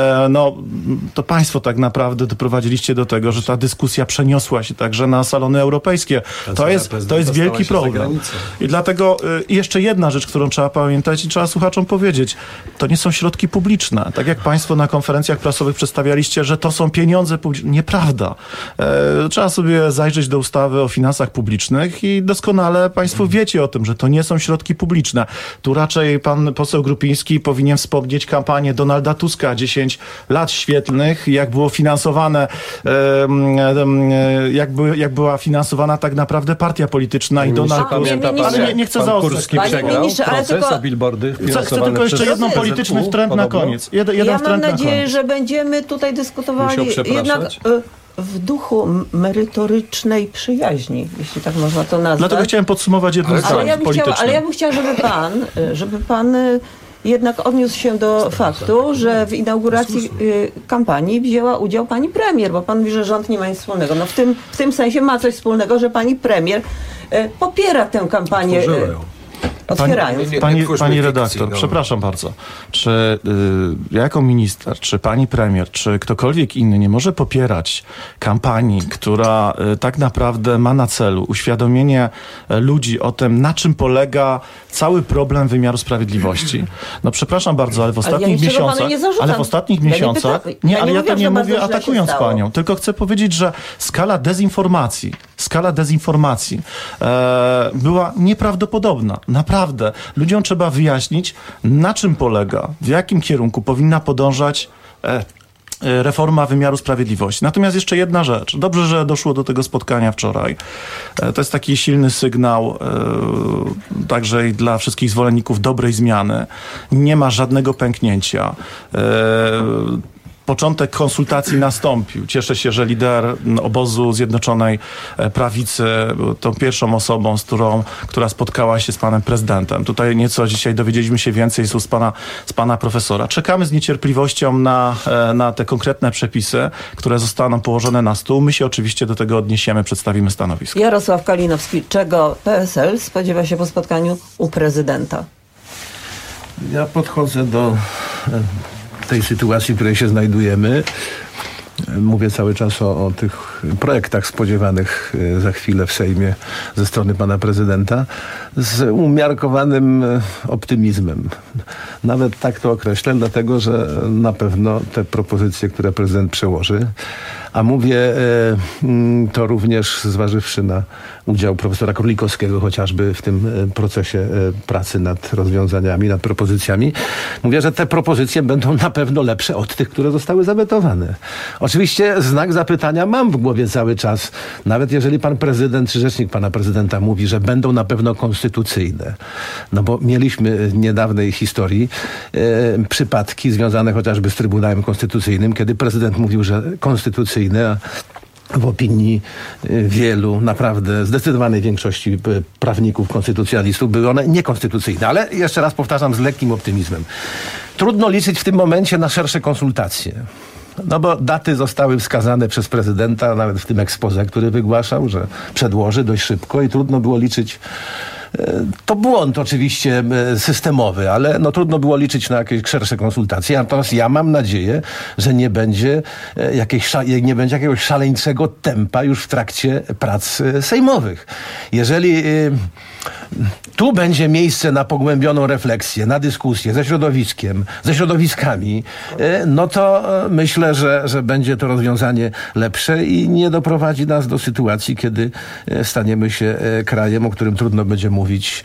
to państwo tak naprawdę doprowadziliście do tego, że ta dyskusja przeniosła się także na salony europejskie. To jest wielki problem. I dlatego jeszcze jedna rzecz, którą trzeba pamiętać i trzeba słuchaczom powiedzieć. To nie są środki publiczne. Tak jak państwo na konferencjach prasowych przedstawialiście, że to są pieniądze publiczne. Nieprawda. Trzeba sobie zajrzeć do ustawy o finansach publicznych i doskonale państwo wiecie o tym, że to nie są środki publiczne. Tu raczej pan poseł Grupiński powinien wspomnieć kampanię Donalda Tuska, 10 lat świetlnych, jak było finansowane, jak była finansowana tak naprawdę partia polityczna i Donald Tusk. Ale nie chcę zaostrzać. Ale billboardy chcę tylko jeszcze jedną polityczny trend na koniec. Ja mam nadzieję, że będziemy tutaj dyskutowali jednak w duchu merytorycznej przyjaźni, jeśli tak można to nazwać. Dlatego chciałem podsumować jedną zdanie polityczną. Ale ja bym chciała, żeby pan jednak odniósł się do faktu, że w inauguracji kampanii wzięła udział pani premier, bo pan mówi, że rząd nie ma nic wspólnego. No w tym sensie ma coś wspólnego, że pani premier popiera tę kampanię. Otwierając. Pani redaktor, przepraszam bardzo. Czy jako minister, czy pani premier, czy ktokolwiek inny nie może popierać kampanii, która tak naprawdę ma na celu uświadomienie ludzi o tym, na czym polega cały problem wymiaru sprawiedliwości? No przepraszam bardzo, ale w ostatnich miesiącach... Ale ja tam nie mówię atakując panią, tylko chcę powiedzieć, że skala dezinformacji była nieprawdopodobna. Naprawdę. Ludziom trzeba wyjaśnić, na czym polega, w jakim kierunku powinna podążać reforma wymiaru sprawiedliwości. Natomiast jeszcze jedna rzecz. Dobrze, że doszło do tego spotkania wczoraj. To jest taki silny sygnał także i dla wszystkich zwolenników dobrej zmiany. Nie ma żadnego pęknięcia. Początek konsultacji nastąpił. Cieszę się, że lider obozu Zjednoczonej Prawicy był tą pierwszą osobą, która spotkała się z panem prezydentem. Tutaj nieco dzisiaj dowiedzieliśmy się więcej z pana profesora. Czekamy z niecierpliwością na te konkretne przepisy, które zostaną położone na stół. My się oczywiście do tego odniesiemy, przedstawimy stanowisko. Jarosław Kalinowski, czego PSL spodziewa się po spotkaniu u prezydenta? Ja podchodzę do tej sytuacji, w której się znajdujemy. Mówię cały czas o tych projektach spodziewanych za chwilę w Sejmie ze strony pana prezydenta z umiarkowanym optymizmem. Nawet tak to określę, dlatego że na pewno te propozycje, które prezydent przełoży, a mówię to również zważywszy na udział profesora Królikowskiego chociażby w tym procesie pracy nad rozwiązaniami, nad propozycjami. Mówię, że te propozycje będą na pewno lepsze od tych, które zostały zawetowane. Oczywiście znak zapytania mam w głowie cały czas, nawet jeżeli pan prezydent czy rzecznik pana prezydenta mówi, że będą na pewno konstytucyjne. No bo mieliśmy w niedawnej historii przypadki związane chociażby z Trybunałem Konstytucyjnym, kiedy prezydent mówił, że konstytucyjne, a w opinii wielu, naprawdę zdecydowanej większości prawników, konstytucjonalistów były one niekonstytucyjne. Ale jeszcze raz powtarzam z lekkim optymizmem. Trudno liczyć w tym momencie na szersze konsultacje. No bo daty zostały wskazane przez prezydenta, nawet w tym exposé, który wygłaszał, że przedłoży dość szybko i trudno było liczyć. To błąd oczywiście systemowy, ale no trudno było liczyć na jakieś szersze konsultacje. Natomiast ja mam nadzieję, że nie będzie jakiegoś szaleńczego tempa już w trakcie prac sejmowych. Jeżeli tu będzie miejsce na pogłębioną refleksję, na dyskusję ze środowiskiem, ze środowiskami, no to myślę, że będzie to rozwiązanie lepsze i nie doprowadzi nas do sytuacji, kiedy staniemy się krajem, o którym trudno będzie mówić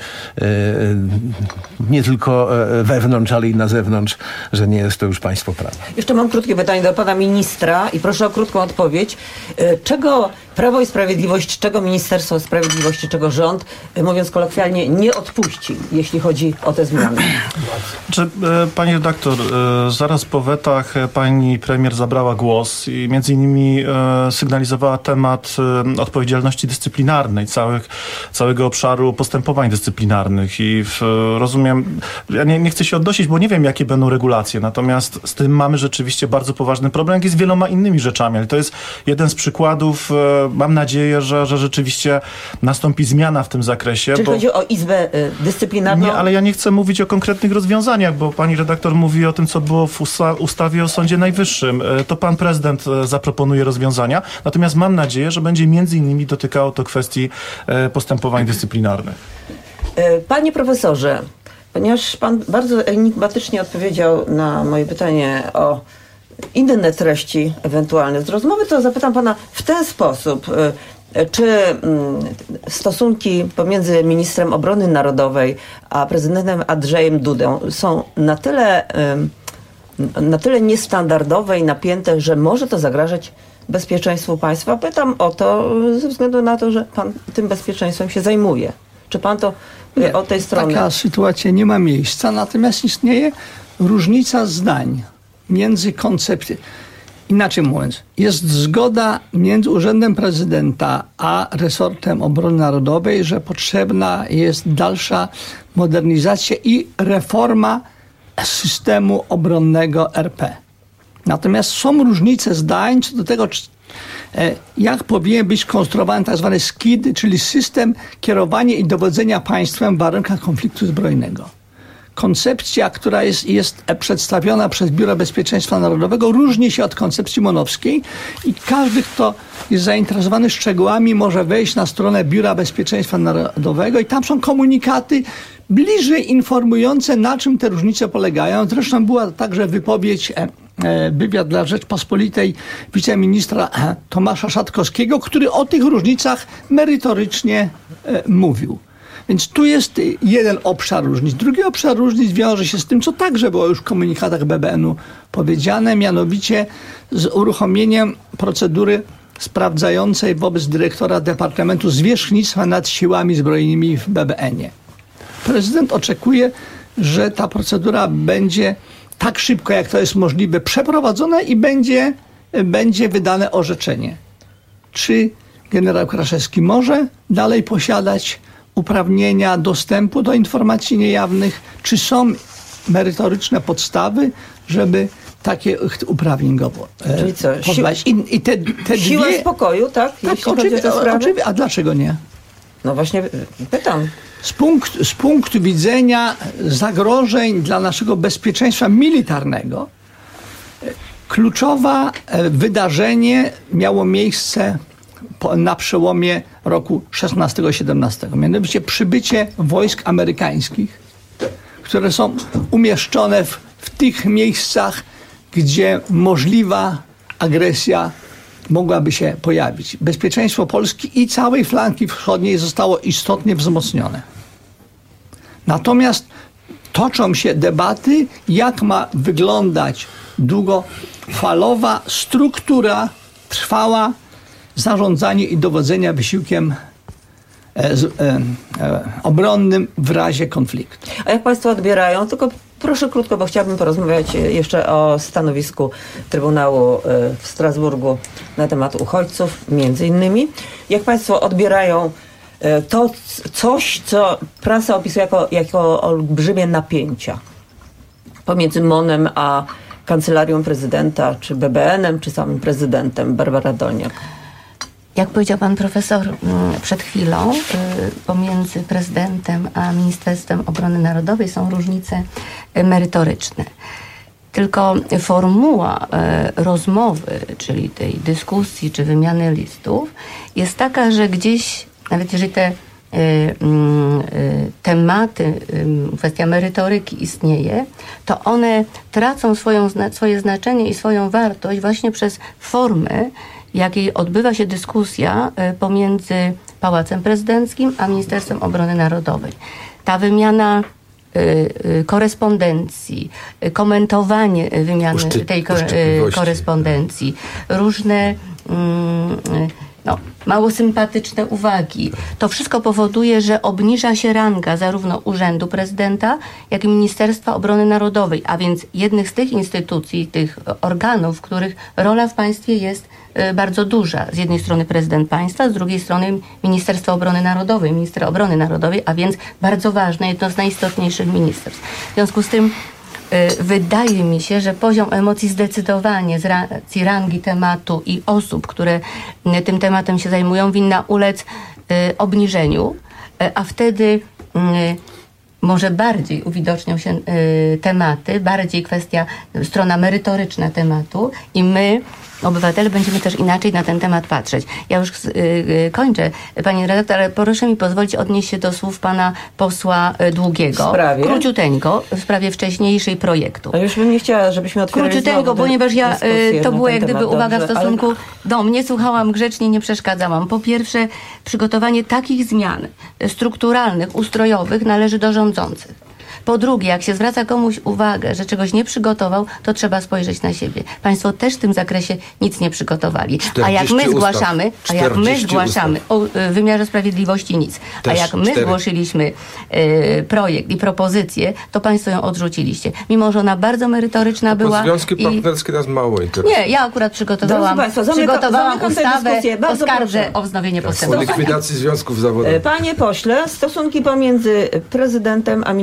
nie tylko wewnątrz, ale i na zewnątrz, że nie jest to już państwo prawa. Jeszcze mam krótkie pytanie do pana ministra i proszę o krótką odpowiedź. Czego Prawo i Sprawiedliwość, czego Ministerstwo Sprawiedliwości, czego rząd, mówiąc kolokwialnie, nie odpuści, jeśli chodzi o te zmiany? Pani redaktor, zaraz po wetach pani premier zabrała głos i między innymi sygnalizowała temat odpowiedzialności dyscyplinarnej, całego obszaru postępowań dyscyplinarnych i rozumiem, ja nie chcę się odnosić, bo nie wiem, jakie będą regulacje, natomiast z tym mamy rzeczywiście bardzo poważny problem, jak i z wieloma innymi rzeczami, ale to jest jeden z przykładów. Mam nadzieję, że rzeczywiście nastąpi zmiana w tym zakresie. Czy chodzi o Izbę Dyscyplinarną? Nie, ale ja nie chcę mówić o konkretnych rozwiązaniach, bo pani redaktor mówi o tym, co było w ustawie o Sądzie Najwyższym. To pan prezydent zaproponuje rozwiązania, natomiast mam nadzieję, że będzie między innymi dotykało to kwestii postępowań dyscyplinarnych. Panie profesorze, ponieważ pan bardzo enigmatycznie odpowiedział na moje pytanie o inne treści ewentualne z rozmowy, to zapytam pana w ten sposób. Czy stosunki pomiędzy ministrem obrony narodowej a prezydentem Andrzejem Dudą są na tyle niestandardowe i napięte, że może to zagrażać bezpieczeństwu państwa? Pytam o to ze względu na to, że pan tym bezpieczeństwem się zajmuje. Czy pan to od tej strony... Taka sytuacja nie ma miejsca, natomiast istnieje różnica zdań między koncepcją. Inaczej mówiąc, jest zgoda między Urzędem Prezydenta a resortem obrony narodowej, że potrzebna jest dalsza modernizacja i reforma systemu obronnego RP. Natomiast są różnice zdań co do tego, jak powinien być skonstruowany tak zwany SKID, czyli system kierowania i dowodzenia państwem w warunkach konfliktu zbrojnego. Koncepcja, która jest przedstawiona przez Biuro Bezpieczeństwa Narodowego, różni się od koncepcji monowskiej i każdy, kto jest zainteresowany szczegółami, może wejść na stronę Biura Bezpieczeństwa Narodowego i tam są komunikaty bliżej informujące, na czym te różnice polegają. Zresztą była także wywiad dla Rzeczpospolitej wiceministra Tomasza Szatkowskiego, który o tych różnicach merytorycznie mówił. Więc tu jest jeden obszar różnic. Drugi obszar różnic wiąże się z tym, co także było już w komunikatach BBN-u powiedziane, mianowicie z uruchomieniem procedury sprawdzającej wobec dyrektora Departamentu Zwierzchnictwa nad Siłami Zbrojnymi w BBN-ie. Prezydent oczekuje, że ta procedura będzie tak szybko, jak to jest możliwe, przeprowadzona i będzie wydane orzeczenie. Czy generał Kraszewski może dalej posiadać uprawnienia dostępu do informacji niejawnych, czy są merytoryczne podstawy, żeby takie uprawnień go Czyli co? pozbawić. I te siła dwie... spokoju, tak? Tak, oczywiście. A dlaczego nie? No właśnie pytam. Z punktu widzenia zagrożeń dla naszego bezpieczeństwa militarnego, kluczowe wydarzenie miało miejsce na przełomie roku 16-17. Mianowicie przybycie wojsk amerykańskich, które są umieszczone w tych miejscach, gdzie możliwa agresja mogłaby się pojawić. Bezpieczeństwo Polski i całej flanki wschodniej zostało istotnie wzmocnione. Natomiast toczą się debaty, jak ma wyglądać długofalowa struktura trwała zarządzania i dowodzenia wysiłkiem obronnym w razie konfliktu. A jak państwo odbierają, tylko proszę krótko, bo chciałabym porozmawiać jeszcze o stanowisku Trybunału w Strasburgu na temat uchodźców, między innymi. Jak państwo odbierają to coś, co prasa opisuje jako olbrzymie napięcia pomiędzy MON-em a Kancelarią Prezydenta, czy BBN-em, czy samym prezydentem? Barbara Dolniak. Jak powiedział pan profesor przed chwilą, pomiędzy prezydentem a Ministerstwem Obrony Narodowej są różnice merytoryczne. Tylko formuła rozmowy, czyli tej dyskusji czy wymiany listów jest taka, że gdzieś, nawet jeżeli te tematy, kwestia merytoryki istnieje, to one tracą swoje znaczenie i swoją wartość właśnie przez formę, jakiej odbywa się dyskusja pomiędzy Pałacem Prezydenckim a Ministerstwem Obrony Narodowej. Ta wymiana korespondencji, komentowanie wymiany tej korespondencji, różne mało sympatyczne uwagi. To wszystko powoduje, że obniża się ranga zarówno Urzędu Prezydenta, jak i Ministerstwa Obrony Narodowej, a więc jednych z tych instytucji, tych organów, których rola w państwie jest bardzo duża. Z jednej strony prezydent państwa, z drugiej strony Ministerstwo Obrony Narodowej, minister obrony narodowej, a więc bardzo ważne, jedno z najistotniejszych ministerstw. W związku z tym wydaje mi się, że poziom emocji zdecydowanie z racji rangi tematu i osób, które tym tematem się zajmują, winna ulec obniżeniu, a wtedy może bardziej uwidocznią się tematy, bardziej strona merytoryczna tematu i my, obywatele, będziemy też inaczej na ten temat patrzeć. Ja już kończę, pani redaktor, ale proszę mi pozwolić odnieść się do słów pana posła Długiego. W sprawie? Króciuteńko, w sprawie wcześniejszej projektu. A już bym nie chciała, żebyśmy otwierali króciuteńko, ponieważ ja, to było jak gdyby uwaga w stosunku do mnie, słuchałam grzecznie, nie przeszkadzałam. Po pierwsze, przygotowanie takich zmian strukturalnych, ustrojowych należy do rządzących. Po drugie, jak się zwraca komuś uwagę, że czegoś nie przygotował, to trzeba spojrzeć na siebie. Państwo też w tym zakresie nic nie przygotowali. A jak my zgłaszamy o wymiarze sprawiedliwości nic. A jak my zgłosiliśmy projekt i propozycję, to państwo ją odrzuciliście. Mimo że ona bardzo merytoryczna była. Związki partnerskie nas mało interesują. Nie, ja akurat przygotowałam ustawę o skardze o wznowienie postępowania. O likwidacji związków zawodowych. Panie pośle, stosunki pomiędzy prezydentem a Ministerstwem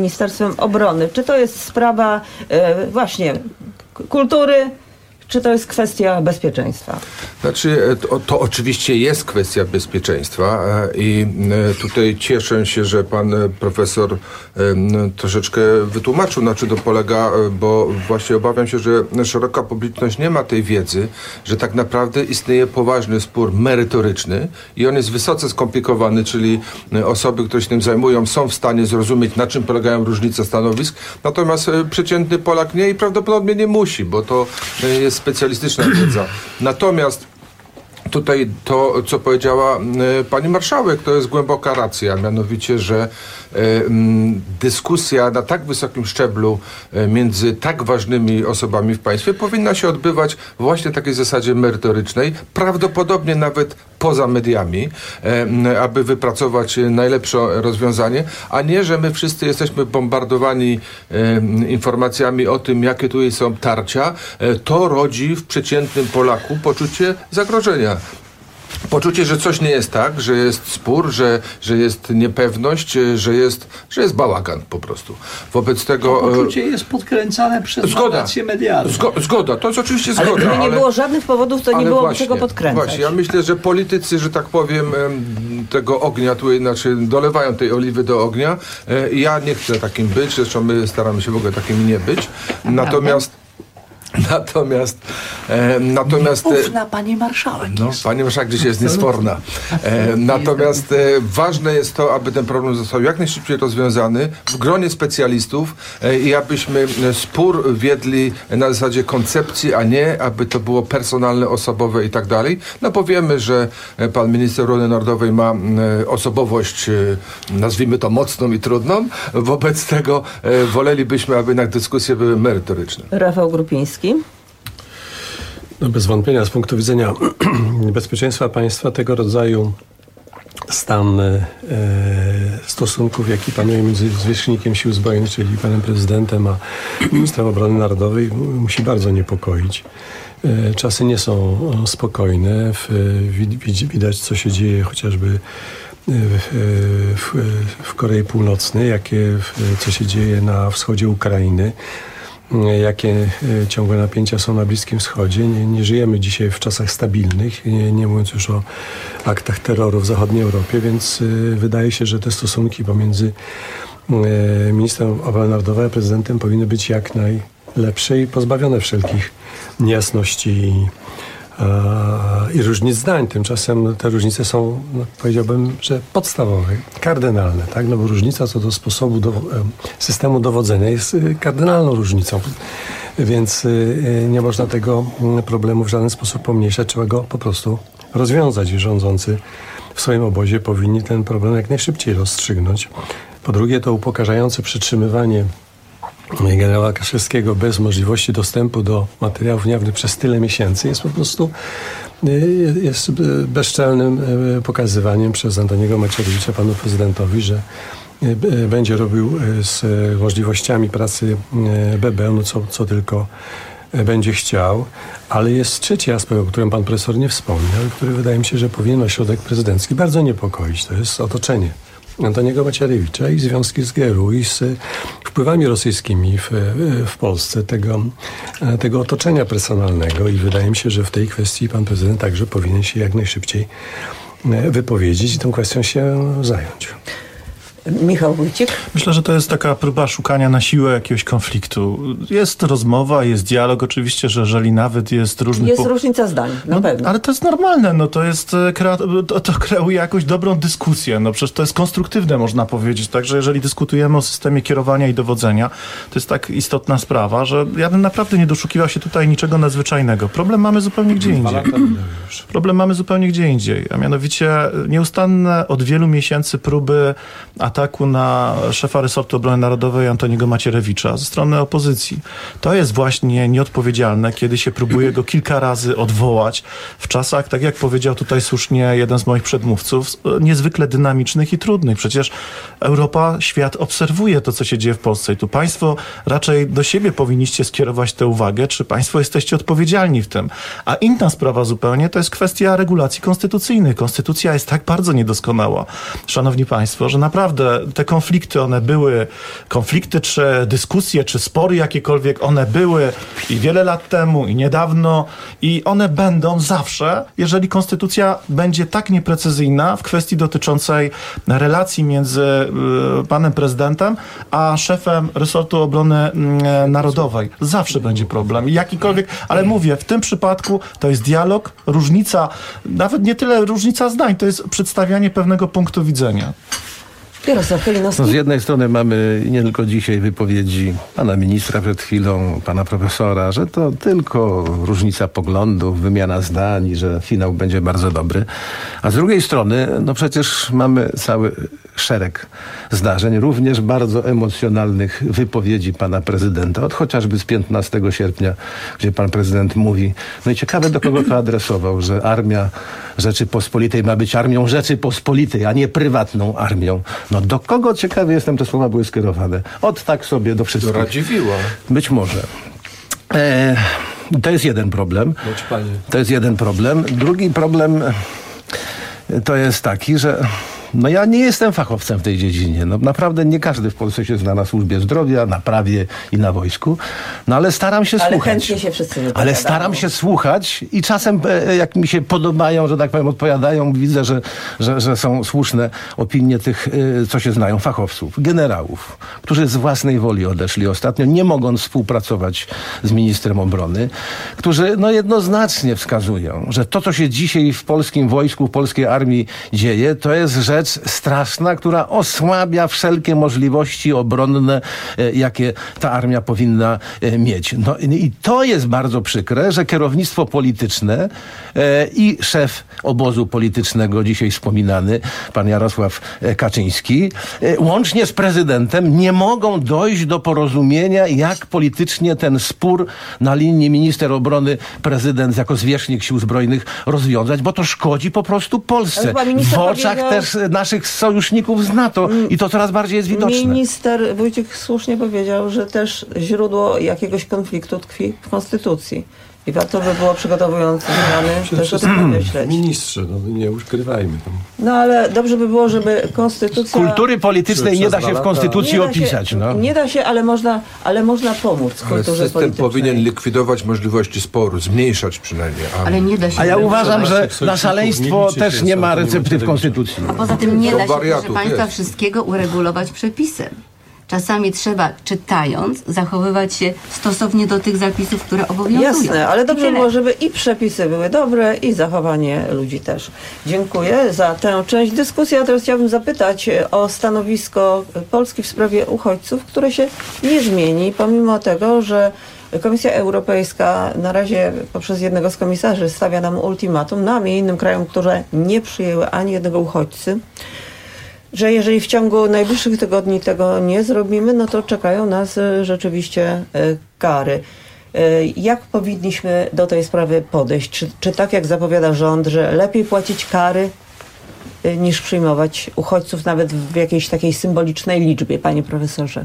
Ministrem Obrony? Czy to jest sprawa właśnie kultury, czy to jest kwestia bezpieczeństwa? Znaczy, to oczywiście jest kwestia bezpieczeństwa i tutaj cieszę się, że pan profesor troszeczkę wytłumaczył, na czym to polega, bo właśnie obawiam się, że szeroka publiczność nie ma tej wiedzy, że tak naprawdę istnieje poważny spór merytoryczny i on jest wysoce skomplikowany, czyli osoby, które się tym zajmują, są w stanie zrozumieć, na czym polegają różnice stanowisk, natomiast przeciętny Polak nie i prawdopodobnie nie musi, bo to jest specjalistyczna wiedza. Natomiast tutaj to, co powiedziała pani marszałek, to jest głęboka racja, mianowicie, że dyskusja na tak wysokim szczeblu między tak ważnymi osobami w państwie powinna się odbywać właśnie w takiej zasadzie merytorycznej, prawdopodobnie nawet poza mediami, aby wypracować najlepsze rozwiązanie, a nie, że my wszyscy jesteśmy bombardowani informacjami o tym, jakie tutaj są tarcia. To rodzi w przeciętnym Polaku poczucie zagrożenia. Poczucie, że coś nie jest tak, że jest spór, że jest niepewność, że jest bałagan po prostu. Wobec tego... To poczucie jest podkręcane przez narrację medialną. Zgoda, to jest oczywiście zgoda. Ale gdyby nie było żadnych powodów, to nie było czego podkręcać. Właśnie, ja myślę, że politycy, że tak powiem, tego ognia tutaj, znaczy dolewają tej oliwy do ognia. Ja nie chcę takim być, zresztą my staramy się w ogóle takimi nie być. Natomiast Ufna pani marszałek. No, pani marszałek dzisiaj jest niesforna. Natomiast ważne jest to, aby ten problem został jak najszybciej rozwiązany w gronie specjalistów i abyśmy spór wiedli na zasadzie koncepcji, a nie aby to było personalne, osobowe i tak dalej. No powiemy, że pan minister obrony narodowej ma osobowość, nazwijmy to mocną i trudną. Wobec tego wolelibyśmy, aby jednak dyskusje były merytoryczne. Rafał Grupiński. No bez wątpienia z punktu widzenia bezpieczeństwa państwa tego rodzaju stan stosunków, jaki panuje między zwierzchnikiem Sił Zbrojnych, czyli panem prezydentem, a ministrem obrony narodowej, musi bardzo niepokoić. Czasy nie są spokojne. Widać, co się dzieje chociażby w Korei Północnej, co się dzieje na wschodzie Ukrainy. Jakie ciągłe napięcia są na Bliskim Wschodzie. Nie żyjemy dzisiaj w czasach stabilnych, nie mówiąc już o aktach terroru w zachodniej Europie, więc wydaje się, że te stosunki pomiędzy ministrem obrony narodowej a prezydentem powinny być jak najlepsze i pozbawione wszelkich niejasności i różnic zdań. Tymczasem te różnice są, powiedziałbym, że podstawowe, kardynalne, tak? No bo różnica co do sposobu systemu dowodzenia jest kardynalną różnicą, więc nie można tego problemu w żaden sposób pomniejszać, trzeba go po prostu rozwiązać i rządzący w swoim obozie powinni ten problem jak najszybciej rozstrzygnąć. Po drugie, to upokarzające przytrzymywanie generała Kaszewskiego bez możliwości dostępu do materiałów niejawnych przez tyle miesięcy jest po prostu bezczelnym pokazywaniem przez Antoniego Macierewicza panu prezydentowi, że będzie robił z możliwościami pracy BB, co tylko będzie chciał, ale jest trzeci aspekt, o którym pan profesor nie wspomniał, który wydaje mi się, że powinien ośrodek prezydencki bardzo niepokoić. To jest otoczenie Antoniego Macierewicza i związki z GRU i z wpływami rosyjskimi w Polsce tego otoczenia personalnego i wydaje mi się, że w tej kwestii pan prezydent także powinien się jak najszybciej wypowiedzieć i tą kwestią się zająć. Michał Wójcik? Myślę, że to jest taka próba szukania na siłę jakiegoś konfliktu. Jest rozmowa, jest dialog, oczywiście, że jeżeli nawet jest różny... Jest różnica zdań, na pewno. Ale to jest normalne, no to jest, to kreuje jakąś dobrą dyskusję, no przecież to jest konstruktywne, można powiedzieć, także jeżeli dyskutujemy o systemie kierowania i dowodzenia, to jest tak istotna sprawa, że ja bym naprawdę nie doszukiwał się tutaj niczego nadzwyczajnego. Problem mamy zupełnie gdzie indziej. Problem mamy zupełnie gdzie indziej, a mianowicie nieustanne od wielu miesięcy próby ataku na szefa resortu obrony narodowej Antoniego Macierewicza ze strony opozycji. To jest właśnie nieodpowiedzialne, kiedy się próbuje go kilka razy odwołać w czasach, tak jak powiedział tutaj słusznie jeden z moich przedmówców, niezwykle dynamicznych i trudnych. Przecież Europa, świat obserwuje to, co się dzieje w Polsce i tu państwo raczej do siebie powinniście skierować tę uwagę, czy państwo jesteście odpowiedzialni w tym. A inna sprawa zupełnie to jest kwestia regulacji konstytucyjnych. Konstytucja jest tak bardzo niedoskonała, szanowni państwo, że naprawdę naprawdę te konflikty, one były, konflikty czy dyskusje, czy spory jakiekolwiek, one były i wiele lat temu, i niedawno, i one będą zawsze, jeżeli konstytucja będzie tak nieprecyzyjna w kwestii dotyczącej relacji między panem prezydentem a szefem resortu obrony narodowej. Zawsze będzie problem. I jakikolwiek, ale mówię, w tym przypadku to jest dialog, różnica, nawet nie tyle różnica zdań, to jest przedstawianie pewnego punktu widzenia. Jarosław Kalinowski. No z jednej strony mamy nie tylko dzisiaj wypowiedzi pana ministra przed chwilą, pana profesora, że to tylko różnica poglądów, wymiana zdań i że finał będzie bardzo dobry. A z drugiej strony, no przecież mamy cały szereg zdarzeń, również bardzo emocjonalnych wypowiedzi pana prezydenta, od chociażby z 15 sierpnia, gdzie pan prezydent mówi, no i ciekawe do kogo to adresował, że armia Rzeczypospolitej ma być armią Rzeczypospolitej, a nie prywatną armią. No do kogo, ciekawy jestem, te słowa były skierowane. Od tak sobie do wszystkich. Do Radziwiłła. Być może. To jest jeden problem. To jest jeden problem. Drugi problem to jest taki, że no ja nie jestem fachowcem w tej dziedzinie. No naprawdę nie każdy w Polsce się zna na służbie zdrowia, na prawie i na wojsku. No ale staram się słuchać. Chętnie się wszyscy wypowiadają. Ale staram się słuchać i czasem jak mi się podobają, że tak powiem, odpowiadają, widzę, że są słuszne opinie tych, co się znają, fachowców, generałów, którzy z własnej woli odeszli ostatnio, nie mogąc współpracować z ministrem obrony, którzy no jednoznacznie wskazują, że to, co się dzisiaj w polskim wojsku, w polskiej armii dzieje, to jest rzecz straszna, która osłabia wszelkie możliwości obronne, jakie ta armia powinna mieć. No i to jest bardzo przykre, że kierownictwo polityczne i szef obozu politycznego, dzisiaj wspominany, pan Jarosław Kaczyński, łącznie z prezydentem nie mogą dojść do porozumienia, jak politycznie ten spór na linii minister obrony, prezydent jako zwierzchnik sił zbrojnych rozwiązać, bo to szkodzi po prostu Polsce. W oczach też naszych sojuszników z NATO i to coraz bardziej jest widoczne. Minister Wójcik słusznie powiedział, że też źródło jakiegoś konfliktu tkwi w Konstytucji. I warto by było, przygotowując zmiany, też o tym pomyśleć. Ministrze, no nie ukrywajmy. No ale dobrze by było, żeby Konstytucja... Kultury politycznej nie da się w Konstytucji opisać. No. Nie da się, ale można pomóc kulturze system politycznej. powinien likwidować możliwości sporu, zmniejszać przynajmniej. Ale nie da się... A ja uważam, że na szaleństwo też nie ma recepty w Konstytucji. A poza tym nie da się, proszę państwa, wszystkiego uregulować przepisem. Czasami trzeba, czytając, zachowywać się stosownie do tych zapisów, które obowiązują. Jasne, ale dobrze było, żeby i przepisy były dobre, i zachowanie ludzi też. Dziękuję za tę część dyskusji. A teraz chciałabym zapytać o stanowisko Polski w sprawie uchodźców, które się nie zmieni, pomimo tego, że Komisja Europejska na razie poprzez jednego z komisarzy stawia nam ultimatum, nam i innym krajom, które nie przyjęły ani jednego uchodźcy, że jeżeli w ciągu najbliższych tygodni tego nie zrobimy, no to czekają nas rzeczywiście kary. Jak powinniśmy do tej sprawy podejść? Czy tak jak zapowiada rząd, że lepiej płacić kary niż przyjmować uchodźców nawet w jakiejś takiej symbolicznej liczbie, panie profesorze?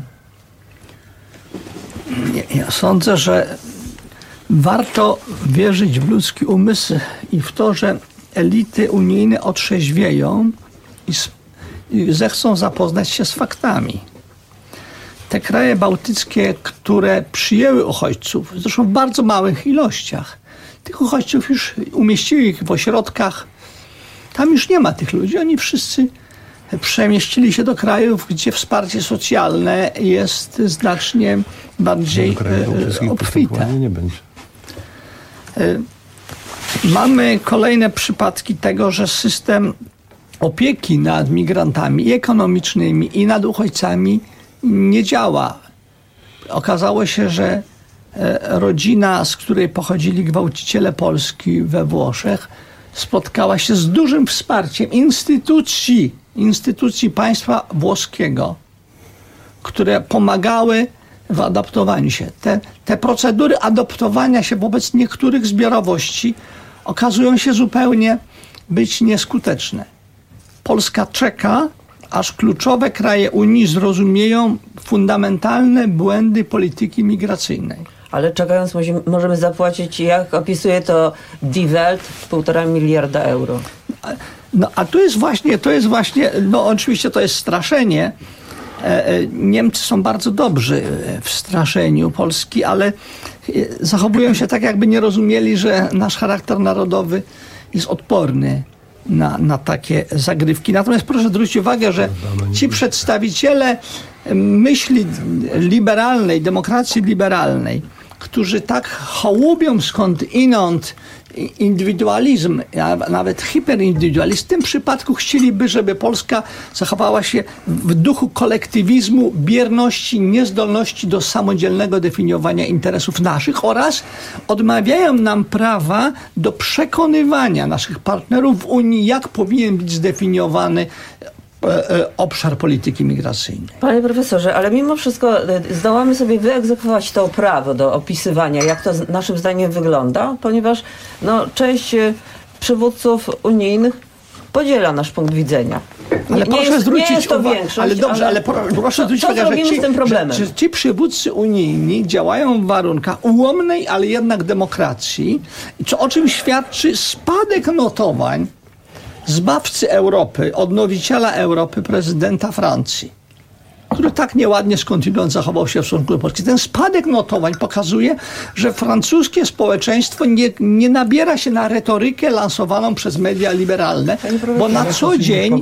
Ja sądzę, że warto wierzyć w ludzki umysł i w to, że elity unijne otrzeźwieją i zechcą zapoznać się z faktami. Te kraje bałtyckie, które przyjęły uchodźców, zresztą w bardzo małych ilościach, tych uchodźców już umieściły ich w ośrodkach. Tam już nie ma tych ludzi. Oni wszyscy przemieścili się do krajów, gdzie wsparcie socjalne jest znacznie bardziej obfite. Nie będzie. Mamy kolejne przypadki tego, że system opieki nad migrantami i ekonomicznymi i nad uchodźcami nie działa. Okazało się, że rodzina, z której pochodzili gwałciciele Polski we Włoszech, spotkała się z dużym wsparciem instytucji państwa włoskiego, które pomagały w adaptowaniu się. Te procedury adaptowania się wobec niektórych zbiorowości okazują się zupełnie być nieskuteczne. Polska czeka, aż kluczowe kraje Unii zrozumieją fundamentalne błędy polityki migracyjnej. Ale czekając możemy zapłacić, jak opisuje to Die Welt, 1,5 miliarda euro. No a to jest właśnie, no oczywiście to jest straszenie. Niemcy są bardzo dobrzy w straszeniu Polski, ale zachowują się tak, jakby nie rozumieli, że nasz charakter narodowy jest odporny na takie zagrywki. Natomiast proszę zwrócić uwagę, że ci przedstawiciele myśli liberalnej, demokracji liberalnej, którzy tak hołubią skądinąd indywidualizm, a nawet hiperindywidualizm, w tym przypadku chcieliby, żeby Polska zachowała się w duchu kolektywizmu, bierności, niezdolności do samodzielnego definiowania interesów naszych oraz odmawiają nam prawa do przekonywania naszych partnerów w Unii, jak powinien być zdefiniowany obszar polityki migracyjnej. Panie profesorze, ale mimo wszystko zdołamy sobie wyegzekwować to prawo do opisywania, jak to naszym zdaniem wygląda, ponieważ część przywódców unijnych podziela nasz punkt widzenia. Ale proszę zwrócić uwagę, proszę zwrócić uwagę, że ci przywódcy unijni działają w warunkach ułomnej, ale jednak demokracji, o czym świadczy spadek notowań zbawcy Europy, odnowiciela Europy, prezydenta Francji, który tak nieładnie skądinąd zachował się w stosunku do Polski. Ten spadek notowań pokazuje, że francuskie społeczeństwo nie nabiera się na retorykę lansowaną przez media liberalne, bo na co dzień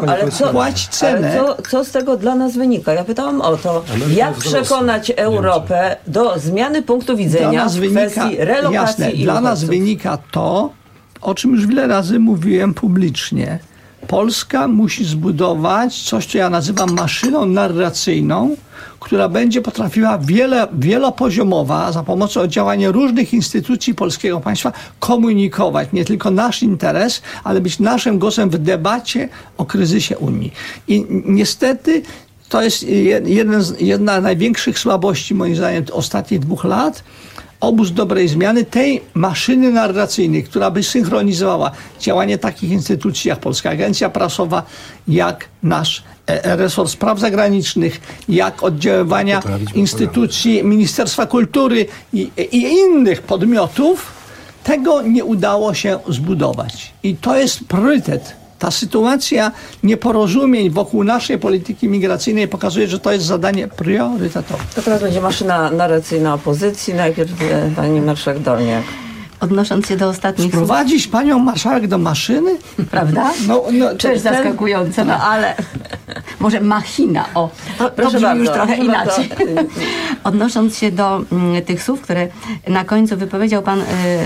płaci cenę. Ale co z tego dla nas wynika? Ja pytałam o to, jak przekonać Europę do zmiany punktu widzenia w kwestii relokacji i dla nas wynika to, o czym już wiele razy mówiłem publicznie. Polska musi zbudować coś, co ja nazywam maszyną narracyjną, która będzie potrafiła wielopoziomowa, za pomocą działania różnych instytucji polskiego państwa, komunikować nie tylko nasz interes, ale być naszym głosem w debacie o kryzysie Unii. I niestety to jest jedna z największych słabości, moim zdaniem, ostatnich 2 lat. Obóz dobrej zmiany, tej maszyny narracyjnej, która by synchronizowała działanie takich instytucji jak Polska Agencja Prasowa, jak nasz resort spraw zagranicznych, jak oddziaływania instytucji Ministerstwa Kultury i innych podmiotów, tego nie udało się zbudować. I to jest priorytet. Ta sytuacja nieporozumień wokół naszej polityki migracyjnej pokazuje, że to jest zadanie priorytetowe. To teraz będzie maszyna narracyjna opozycji. Najpierw pani marszałek Dolniak. Odnosząc się do ostatnich Sprowadzić panią marszałek do maszyny? Prawda? Też zaskakujące, ale może machina. Proszę bardzo, już trochę inaczej. Odnosząc się do tych słów, które na końcu wypowiedział pan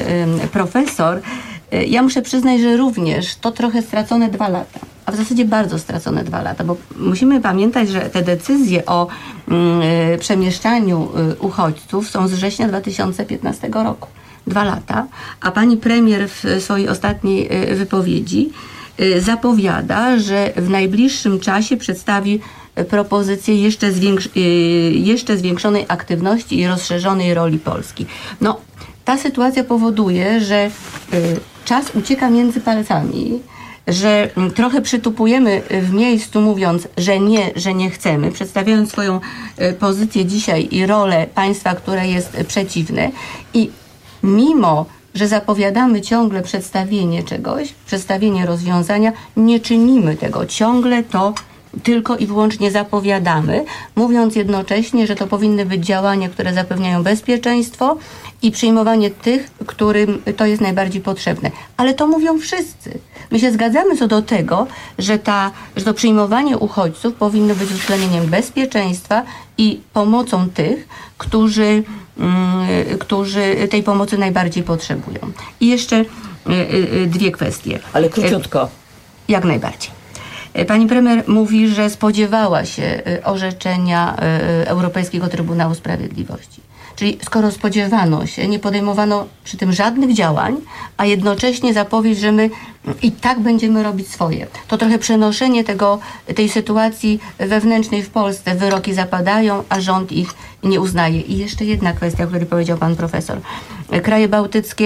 profesor, ja muszę przyznać, że również to trochę stracone 2 lata. A w zasadzie bardzo stracone 2 lata, bo musimy pamiętać, że te decyzje o przemieszczaniu uchodźców są z września 2015 roku. 2 lata, a pani premier w swojej ostatniej wypowiedzi zapowiada, że w najbliższym czasie przedstawi propozycję jeszcze zwiększonej aktywności i rozszerzonej roli Polski. Ta sytuacja powoduje, że czas ucieka między palcami, że trochę przytupujemy w miejscu, mówiąc, że nie chcemy, przedstawiając swoją pozycję dzisiaj i rolę państwa, które jest przeciwne. I mimo że zapowiadamy ciągle przedstawienie czegoś, przedstawienie rozwiązania, nie czynimy tego. Ciągle to tylko i wyłącznie zapowiadamy, mówiąc jednocześnie, że to powinny być działania, które zapewniają bezpieczeństwo i przyjmowanie tych, którym to jest najbardziej potrzebne. Ale to mówią wszyscy. My się zgadzamy co do tego, że to przyjmowanie uchodźców powinno być uwzględnieniem bezpieczeństwa i pomocą tych, którzy tej pomocy najbardziej potrzebują. I jeszcze 2 kwestie. Ale króciutko. Jak najbardziej. Pani premier mówi, że spodziewała się orzeczenia Europejskiego Trybunału Sprawiedliwości. Czyli skoro spodziewano się, nie podejmowano przy tym żadnych działań, a jednocześnie zapowiedź, że my i tak będziemy robić swoje. To trochę przenoszenie tej sytuacji wewnętrznej w Polsce. Wyroki zapadają, a rząd ich nie uznaje. I jeszcze jedna kwestia, o której powiedział pan profesor. Kraje bałtyckie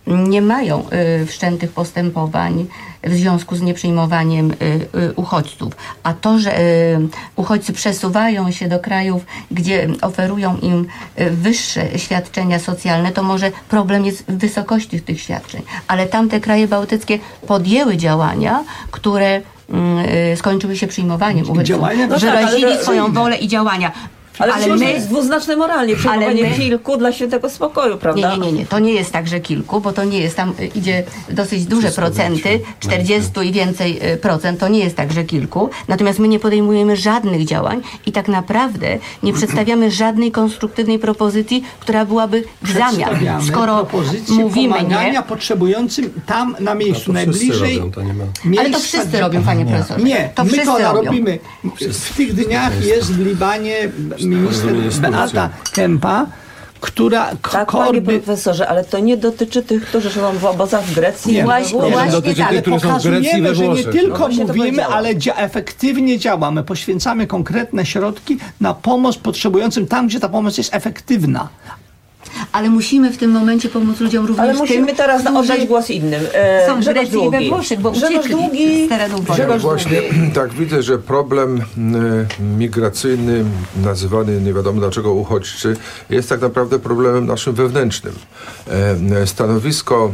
nie mają wszczętych postępowań w związku z nieprzyjmowaniem uchodźców. A to, że uchodźcy przesuwają się do krajów, gdzie oferują im wyższe świadczenia socjalne, to może problem jest w wysokości tych świadczeń. Ale tamte kraje bałtyckie podjęły działania, które skończyły się przyjmowaniem uchodźców. Wyrazili swoją wolę i działania. Ale my jest dwuznaczne moralnie, przyjmowanie kilku dla świętego spokoju, prawda? Nie. To nie jest tak, że kilku, bo to nie jest, tam idzie dosyć duże procenty, 40 i więcej procent, to nie jest tak, że kilku. Natomiast my nie podejmujemy żadnych działań i tak naprawdę nie przedstawiamy żadnej konstruktywnej propozycji, która byłaby w zamian. Skoro mówimy nie... potrzebującym tam na miejscu, najbliżej miejsca. Ale to wszyscy robią, panie profesorze. Nie, my to robimy. W tych dniach jest w Libanie minister Beata Kempa, która panie profesorze, ale to nie dotyczy tych, którzy żyją w obozach w Grecji. Nie, właśnie dotyczy tych, którzy są w Grecji, we Włoszech. Że nie tylko mówimy, ale efektywnie działamy. Poświęcamy konkretne środki na pomoc potrzebującym tam, gdzie ta pomoc jest efektywna. Ale musimy w tym momencie pomóc ludziom również. Ale musimy teraz oddać głos innym. Są w Grecji i we Włoszech, bo uciekli z terenów wojny. Właśnie tak widzę, że problem migracyjny, nazywany nie wiadomo dlaczego uchodźczy, jest tak naprawdę problemem naszym wewnętrznym. Stanowisko,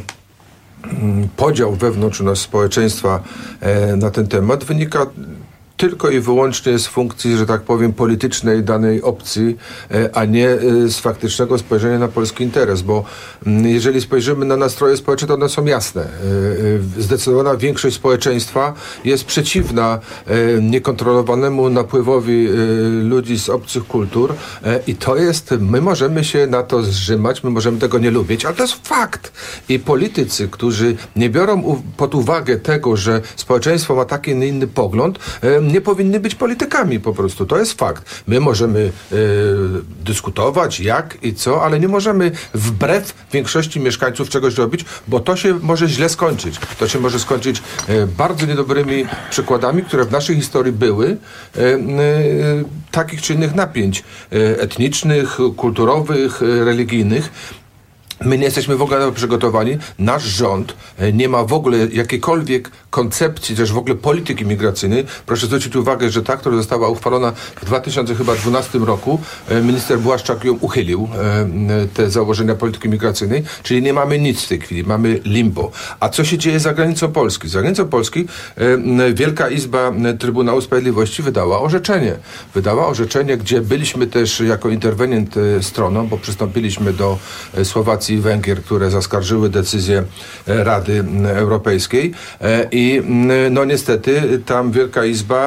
podział wewnątrz u nas społeczeństwa na ten temat wynika tylko i wyłącznie z funkcji, że tak powiem, politycznej danej opcji, a nie z faktycznego spojrzenia na polski interes, bo jeżeli spojrzymy na nastroje społeczne, to one są jasne. Zdecydowana większość społeczeństwa jest przeciwna niekontrolowanemu napływowi ludzi z obcych kultur i to jest, my możemy się na to zrzymać, my możemy tego nie lubić, ale to jest fakt. I politycy, którzy nie biorą pod uwagę tego, że społeczeństwo ma taki inny pogląd, nie powinny być politykami po prostu. To jest fakt. My możemy dyskutować jak i co, ale nie możemy wbrew większości mieszkańców czegoś robić, bo to się może źle skończyć. To się może skończyć bardzo niedobrymi przykładami, które w naszej historii były takich czy innych napięć etnicznych, kulturowych, religijnych. My nie jesteśmy w ogóle na to przygotowani. Nasz rząd nie ma w ogóle jakiejkolwiek koncepcji, też w ogóle polityki migracyjnej. Proszę zwrócić uwagę, że ta, która została uchwalona w 2012 roku, minister Błaszczak ją uchylił, te założenia polityki migracyjnej, czyli nie mamy nic w tej chwili, mamy limbo. A co się dzieje za granicą Polski? Za granicą Polski Wielka Izba Trybunału Sprawiedliwości wydała orzeczenie, gdzie byliśmy też jako interwenient stroną, bo przystąpiliśmy do Słowacji i Węgier, które zaskarżyły decyzję Rady Europejskiej i no niestety tam Wielka Izba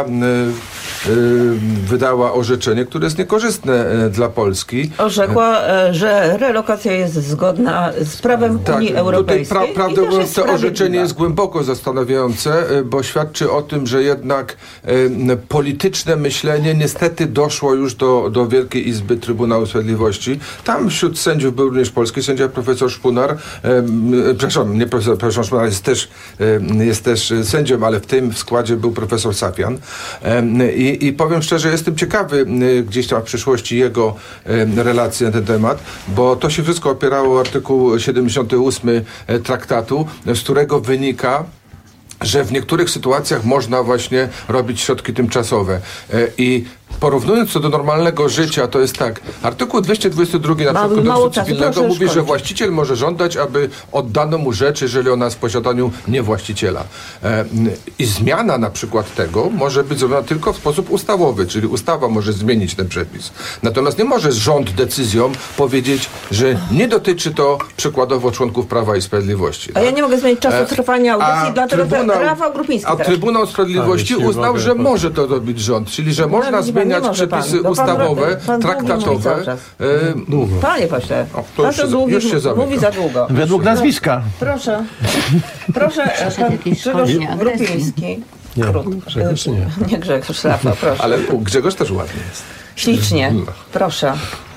wydała orzeczenie, które jest niekorzystne dla Polski. Orzekła, że relokacja jest zgodna z prawem Unii Europejskiej. Prawdę mówiąc, to orzeczenie jest głęboko zastanawiające, bo świadczy o tym, że jednak polityczne myślenie niestety doszło już do Wielkiej Izby Trybunału Sprawiedliwości. Tam wśród sędziów był również polski sędzia profesor Szpunar, przepraszam, nie profesor Szpunar, jest też sędzią, ale w tym składzie był profesor Safian. I powiem szczerze, jestem ciekawy gdzieś tam w przyszłości jego relacji na ten temat, bo to się wszystko opierało o artykuł 78 traktatu, z którego wynika, że w niektórych sytuacjach można właśnie robić środki tymczasowe. I porównując to do normalnego życia, to jest tak, artykuł 222 na przykład kodeksu cywilnego mówi, że właściciel może żądać, aby oddano mu rzecz, jeżeli ona jest w posiadaniu niewłaściciela. I zmiana na przykład tego może być zrobiona tylko w sposób ustawowy, czyli ustawa może zmienić ten przepis. Natomiast nie może rząd decyzją powiedzieć, że nie dotyczy to przykładowo członków Prawa i Sprawiedliwości. A ja nie mogę zmienić czasu trwania audycji, dlatego Rafał Grupiński. A Trybunał Sprawiedliwości uznał, że może to robić rząd, czyli że można zmieniać przepisy ustawowe, traktatowe. Panie pośle, pan to mówi za długo. Według nazwiska. Proszę, pan Grzegorz Grupiński. Grzegorz nie. Nie Grzegorz, Rafał, proszę. Ale Grzegorz też ładnie jest. Ślicznie, proszę.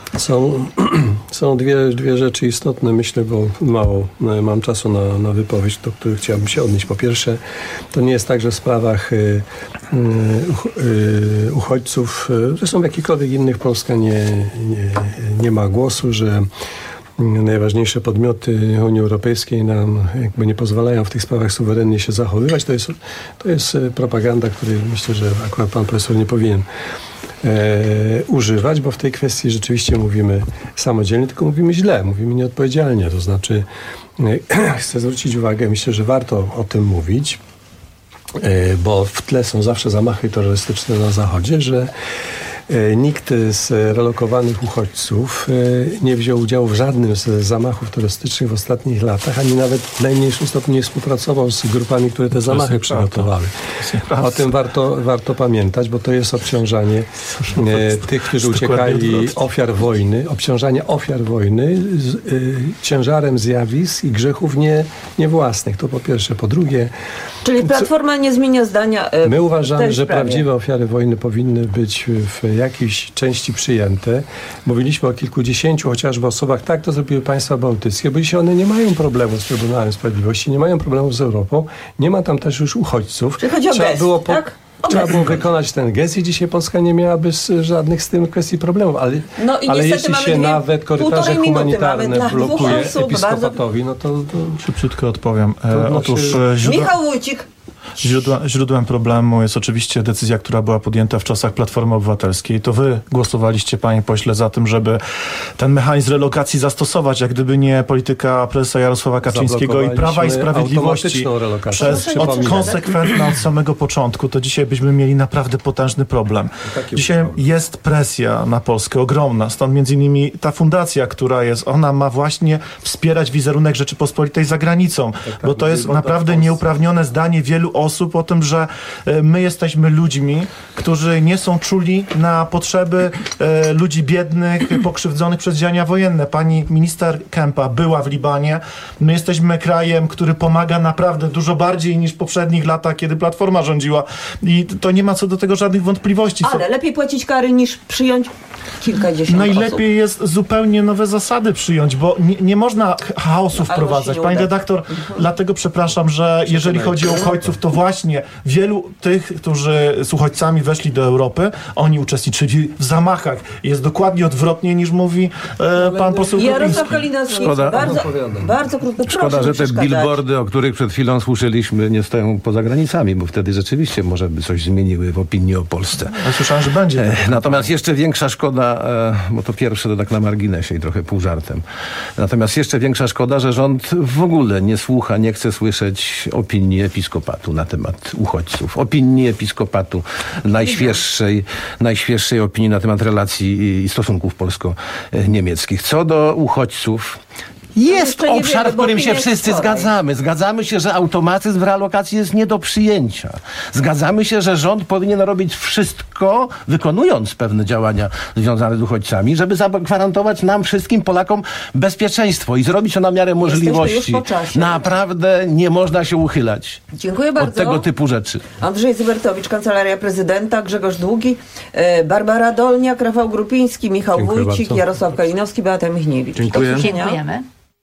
Są dwie rzeczy istotne, myślę, bo mało mam czasu na wypowiedź, do których chciałbym się odnieść. Po pierwsze, to nie jest tak, że w sprawach uchodźców, zresztą w jakichkolwiek innych Polska nie ma głosu, że najważniejsze podmioty Unii Europejskiej nam jakby nie pozwalają w tych sprawach suwerennie się zachowywać. To jest propaganda, której myślę, że akurat pan profesor nie powinien używać, bo w tej kwestii rzeczywiście mówimy samodzielnie, tylko mówimy źle, mówimy nieodpowiedzialnie. To znaczy chcę zwrócić uwagę, myślę, że warto o tym mówić, bo w tle są zawsze zamachy terrorystyczne na Zachodzie, że nikt z relokowanych uchodźców nie wziął udziału w żadnym z zamachów terrorystycznych w ostatnich latach, ani nawet w najmniejszym stopniu nie współpracował z grupami, które te zamachy przygotowały. O tym warto pamiętać, bo to jest obciążanie tych, którzy uciekali, ofiar wojny, obciążanie ofiar wojny ciężarem zjawisk i grzechów nie własnych. To po pierwsze. Po drugie... Czyli Platforma nie zmienia zdania my uważamy, że sprawie. prawdziwe ofiary wojny powinny być w jakiejś części przyjęte. Mówiliśmy o kilkudziesięciu chociażby osobach, tak to zrobiły państwa bałtyckie, bo dzisiaj one nie mają problemu z Trybunałem Sprawiedliwości, nie mają problemu z Europą, nie ma tam też już uchodźców. Czyli chodzi o gest, tak? Trzeba było wykonać ten gest i dzisiaj Polska nie miałaby żadnych z tym kwestii problemów, ale jeśli się nawet korytarze humanitarne blokuje episkopatowi, no to... Szybciutko odpowiem. Otóż Michał Wójcik. Źródłem problemu jest oczywiście decyzja, która była podjęta w czasach Platformy Obywatelskiej. To wy głosowaliście, panie pośle, za tym, żeby ten mechanizm relokacji zastosować, jak gdyby nie polityka prezesa Jarosława Kaczyńskiego i Prawa i Sprawiedliwości konsekwentna od samego początku, to dzisiaj byśmy mieli naprawdę potężny problem. Dzisiaj jest presja na Polskę ogromna, stąd między innymi ta fundacja, która jest, ona ma właśnie wspierać wizerunek Rzeczypospolitej za granicą, bo to jest naprawdę nieuprawnione zdanie wielu osób o tym, że my jesteśmy ludźmi, którzy nie są czuli na potrzeby ludzi biednych, pokrzywdzonych przez działania wojenne. Pani minister Kempa była w Libanie. My jesteśmy krajem, który pomaga naprawdę dużo bardziej niż w poprzednich latach, kiedy Platforma rządziła. I to nie ma co do tego żadnych wątpliwości. Ale lepiej płacić kary niż przyjąć kilkadziesiąt Najlepiej jest zupełnie nowe zasady przyjąć, bo nie można chaosu wprowadzać. Pani redaktor, dlatego przepraszam, że jeżeli chodzi o uchodźców, to właśnie wielu tych, którzy z uchodźcami weszli do Europy, oni uczestniczyli w zamachach. Jest dokładnie odwrotnie niż mówi pan poseł Jarosław Kalinowski. Bardzo krótko. Szkoda, że te billboardy, o których przed chwilą słyszeliśmy, nie stoją poza granicami, bo wtedy rzeczywiście może by coś zmieniły w opinii o Polsce. Ja słyszałem, że będzie. Natomiast jeszcze większa szkoda, bo to pierwsze to tak na marginesie i trochę pół żartem. Natomiast jeszcze większa szkoda, że rząd w ogóle nie słucha, nie chce słyszeć opinii episkopatu na temat uchodźców. Opinii episkopatu, najświeższej opinii na temat relacji i stosunków polsko-niemieckich. Co do uchodźców, jest obszar, w którym się wszyscy zgadzamy. Zgadzamy się, że automatyzm w realokacji jest nie do przyjęcia. Zgadzamy się, że rząd powinien robić wszystko, wykonując pewne działania związane z uchodźcami, żeby zagwarantować nam wszystkim, Polakom, bezpieczeństwo i zrobić to na miarę możliwości. Naprawdę nie można się uchylać. Dziękuję bardzo. Od tego typu rzeczy. Andrzej Zybertowicz, Kancelaria Prezydenta, Grzegorz Długi, Barbara Dolniak, Rafał Grupiński, Michał Wójcik, Jarosław Kalinowski, Beata Michniewicz. Dziękujemy.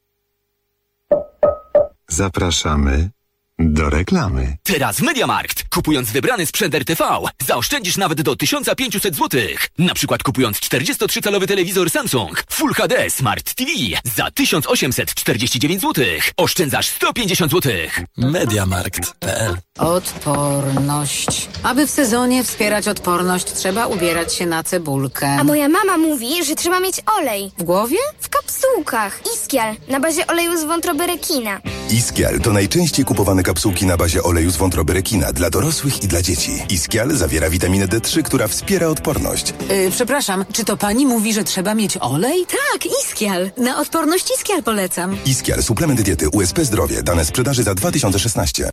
Zapraszamy do reklamy. Teraz w MediaMarkt. Kupując wybrany sprzęt RTV, zaoszczędzisz nawet do 1500 zł. Na przykład kupując 43-calowy telewizor Samsung Full HD Smart TV za 1849 zł. Oszczędzasz 150 zł. MediaMarkt.pl. Odporność. Aby w sezonie wspierać odporność, trzeba ubierać się na cebulkę. A moja mama mówi, że trzeba mieć olej. W głowie? W kapsułkach. Iskial, na bazie oleju z wątroby rekina. Iskial to najczęściej kupowane kapsułki na bazie oleju z wątroby rekina dla dorosłych i dla dzieci. Iskial zawiera witaminę D3, która wspiera odporność. Przepraszam, czy to pani mówi, że trzeba mieć olej? Tak, Iskial. Na odporność Iskial polecam. Iskial, suplement diety USP Zdrowie. Dane sprzedaży za 2016.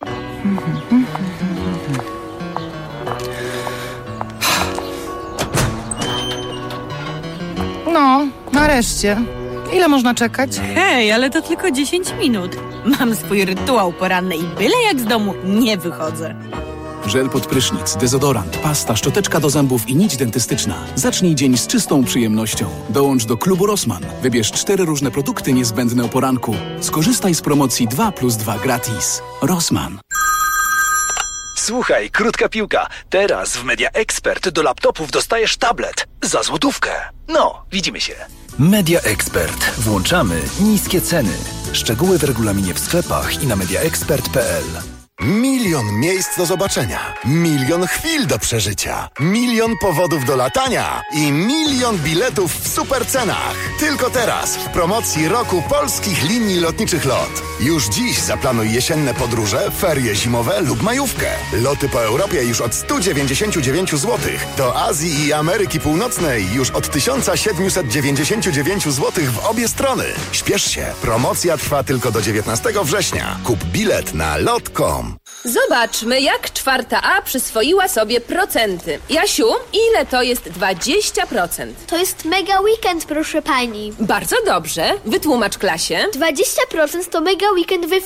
No, nareszcie. Ile można czekać? Hej, ale to tylko 10 minut. Mam swój rytuał poranny i byle jak z domu nie wychodzę. Żel pod prysznic, dezodorant, pasta, szczoteczka do zębów i nić dentystyczna. Zacznij dzień z czystą przyjemnością. Dołącz do klubu Rossmann. Wybierz 4 różne produkty niezbędne o poranku. Skorzystaj z promocji 2+2 gratis. Rossmann. Słuchaj, krótka piłka. Teraz w Media Expert do laptopów dostajesz tablet za złotówkę. No, widzimy się. Media Expert. Włączamy niskie ceny. Szczegóły w regulaminie w sklepach i na mediaexpert.pl. Milion miejsc do zobaczenia, milion chwil do przeżycia, milion powodów do latania i milion biletów w super cenach. Tylko teraz w promocji roku polskich linii lotniczych LOT. Już dziś zaplanuj jesienne podróże, ferie zimowe lub majówkę. Loty po Europie już od 199 zł. Do Azji i Ameryki Północnej już od 1799 zł w obie strony. Śpiesz się, promocja trwa tylko do 19 września. Kup bilet na lot.com. Zobaczmy, jak 4A przyswoiła sobie procenty. Jasiu, ile to jest 20%? To jest mega weekend, proszę pani. Bardzo dobrze. Wytłumacz klasie. 20% to mega weekend we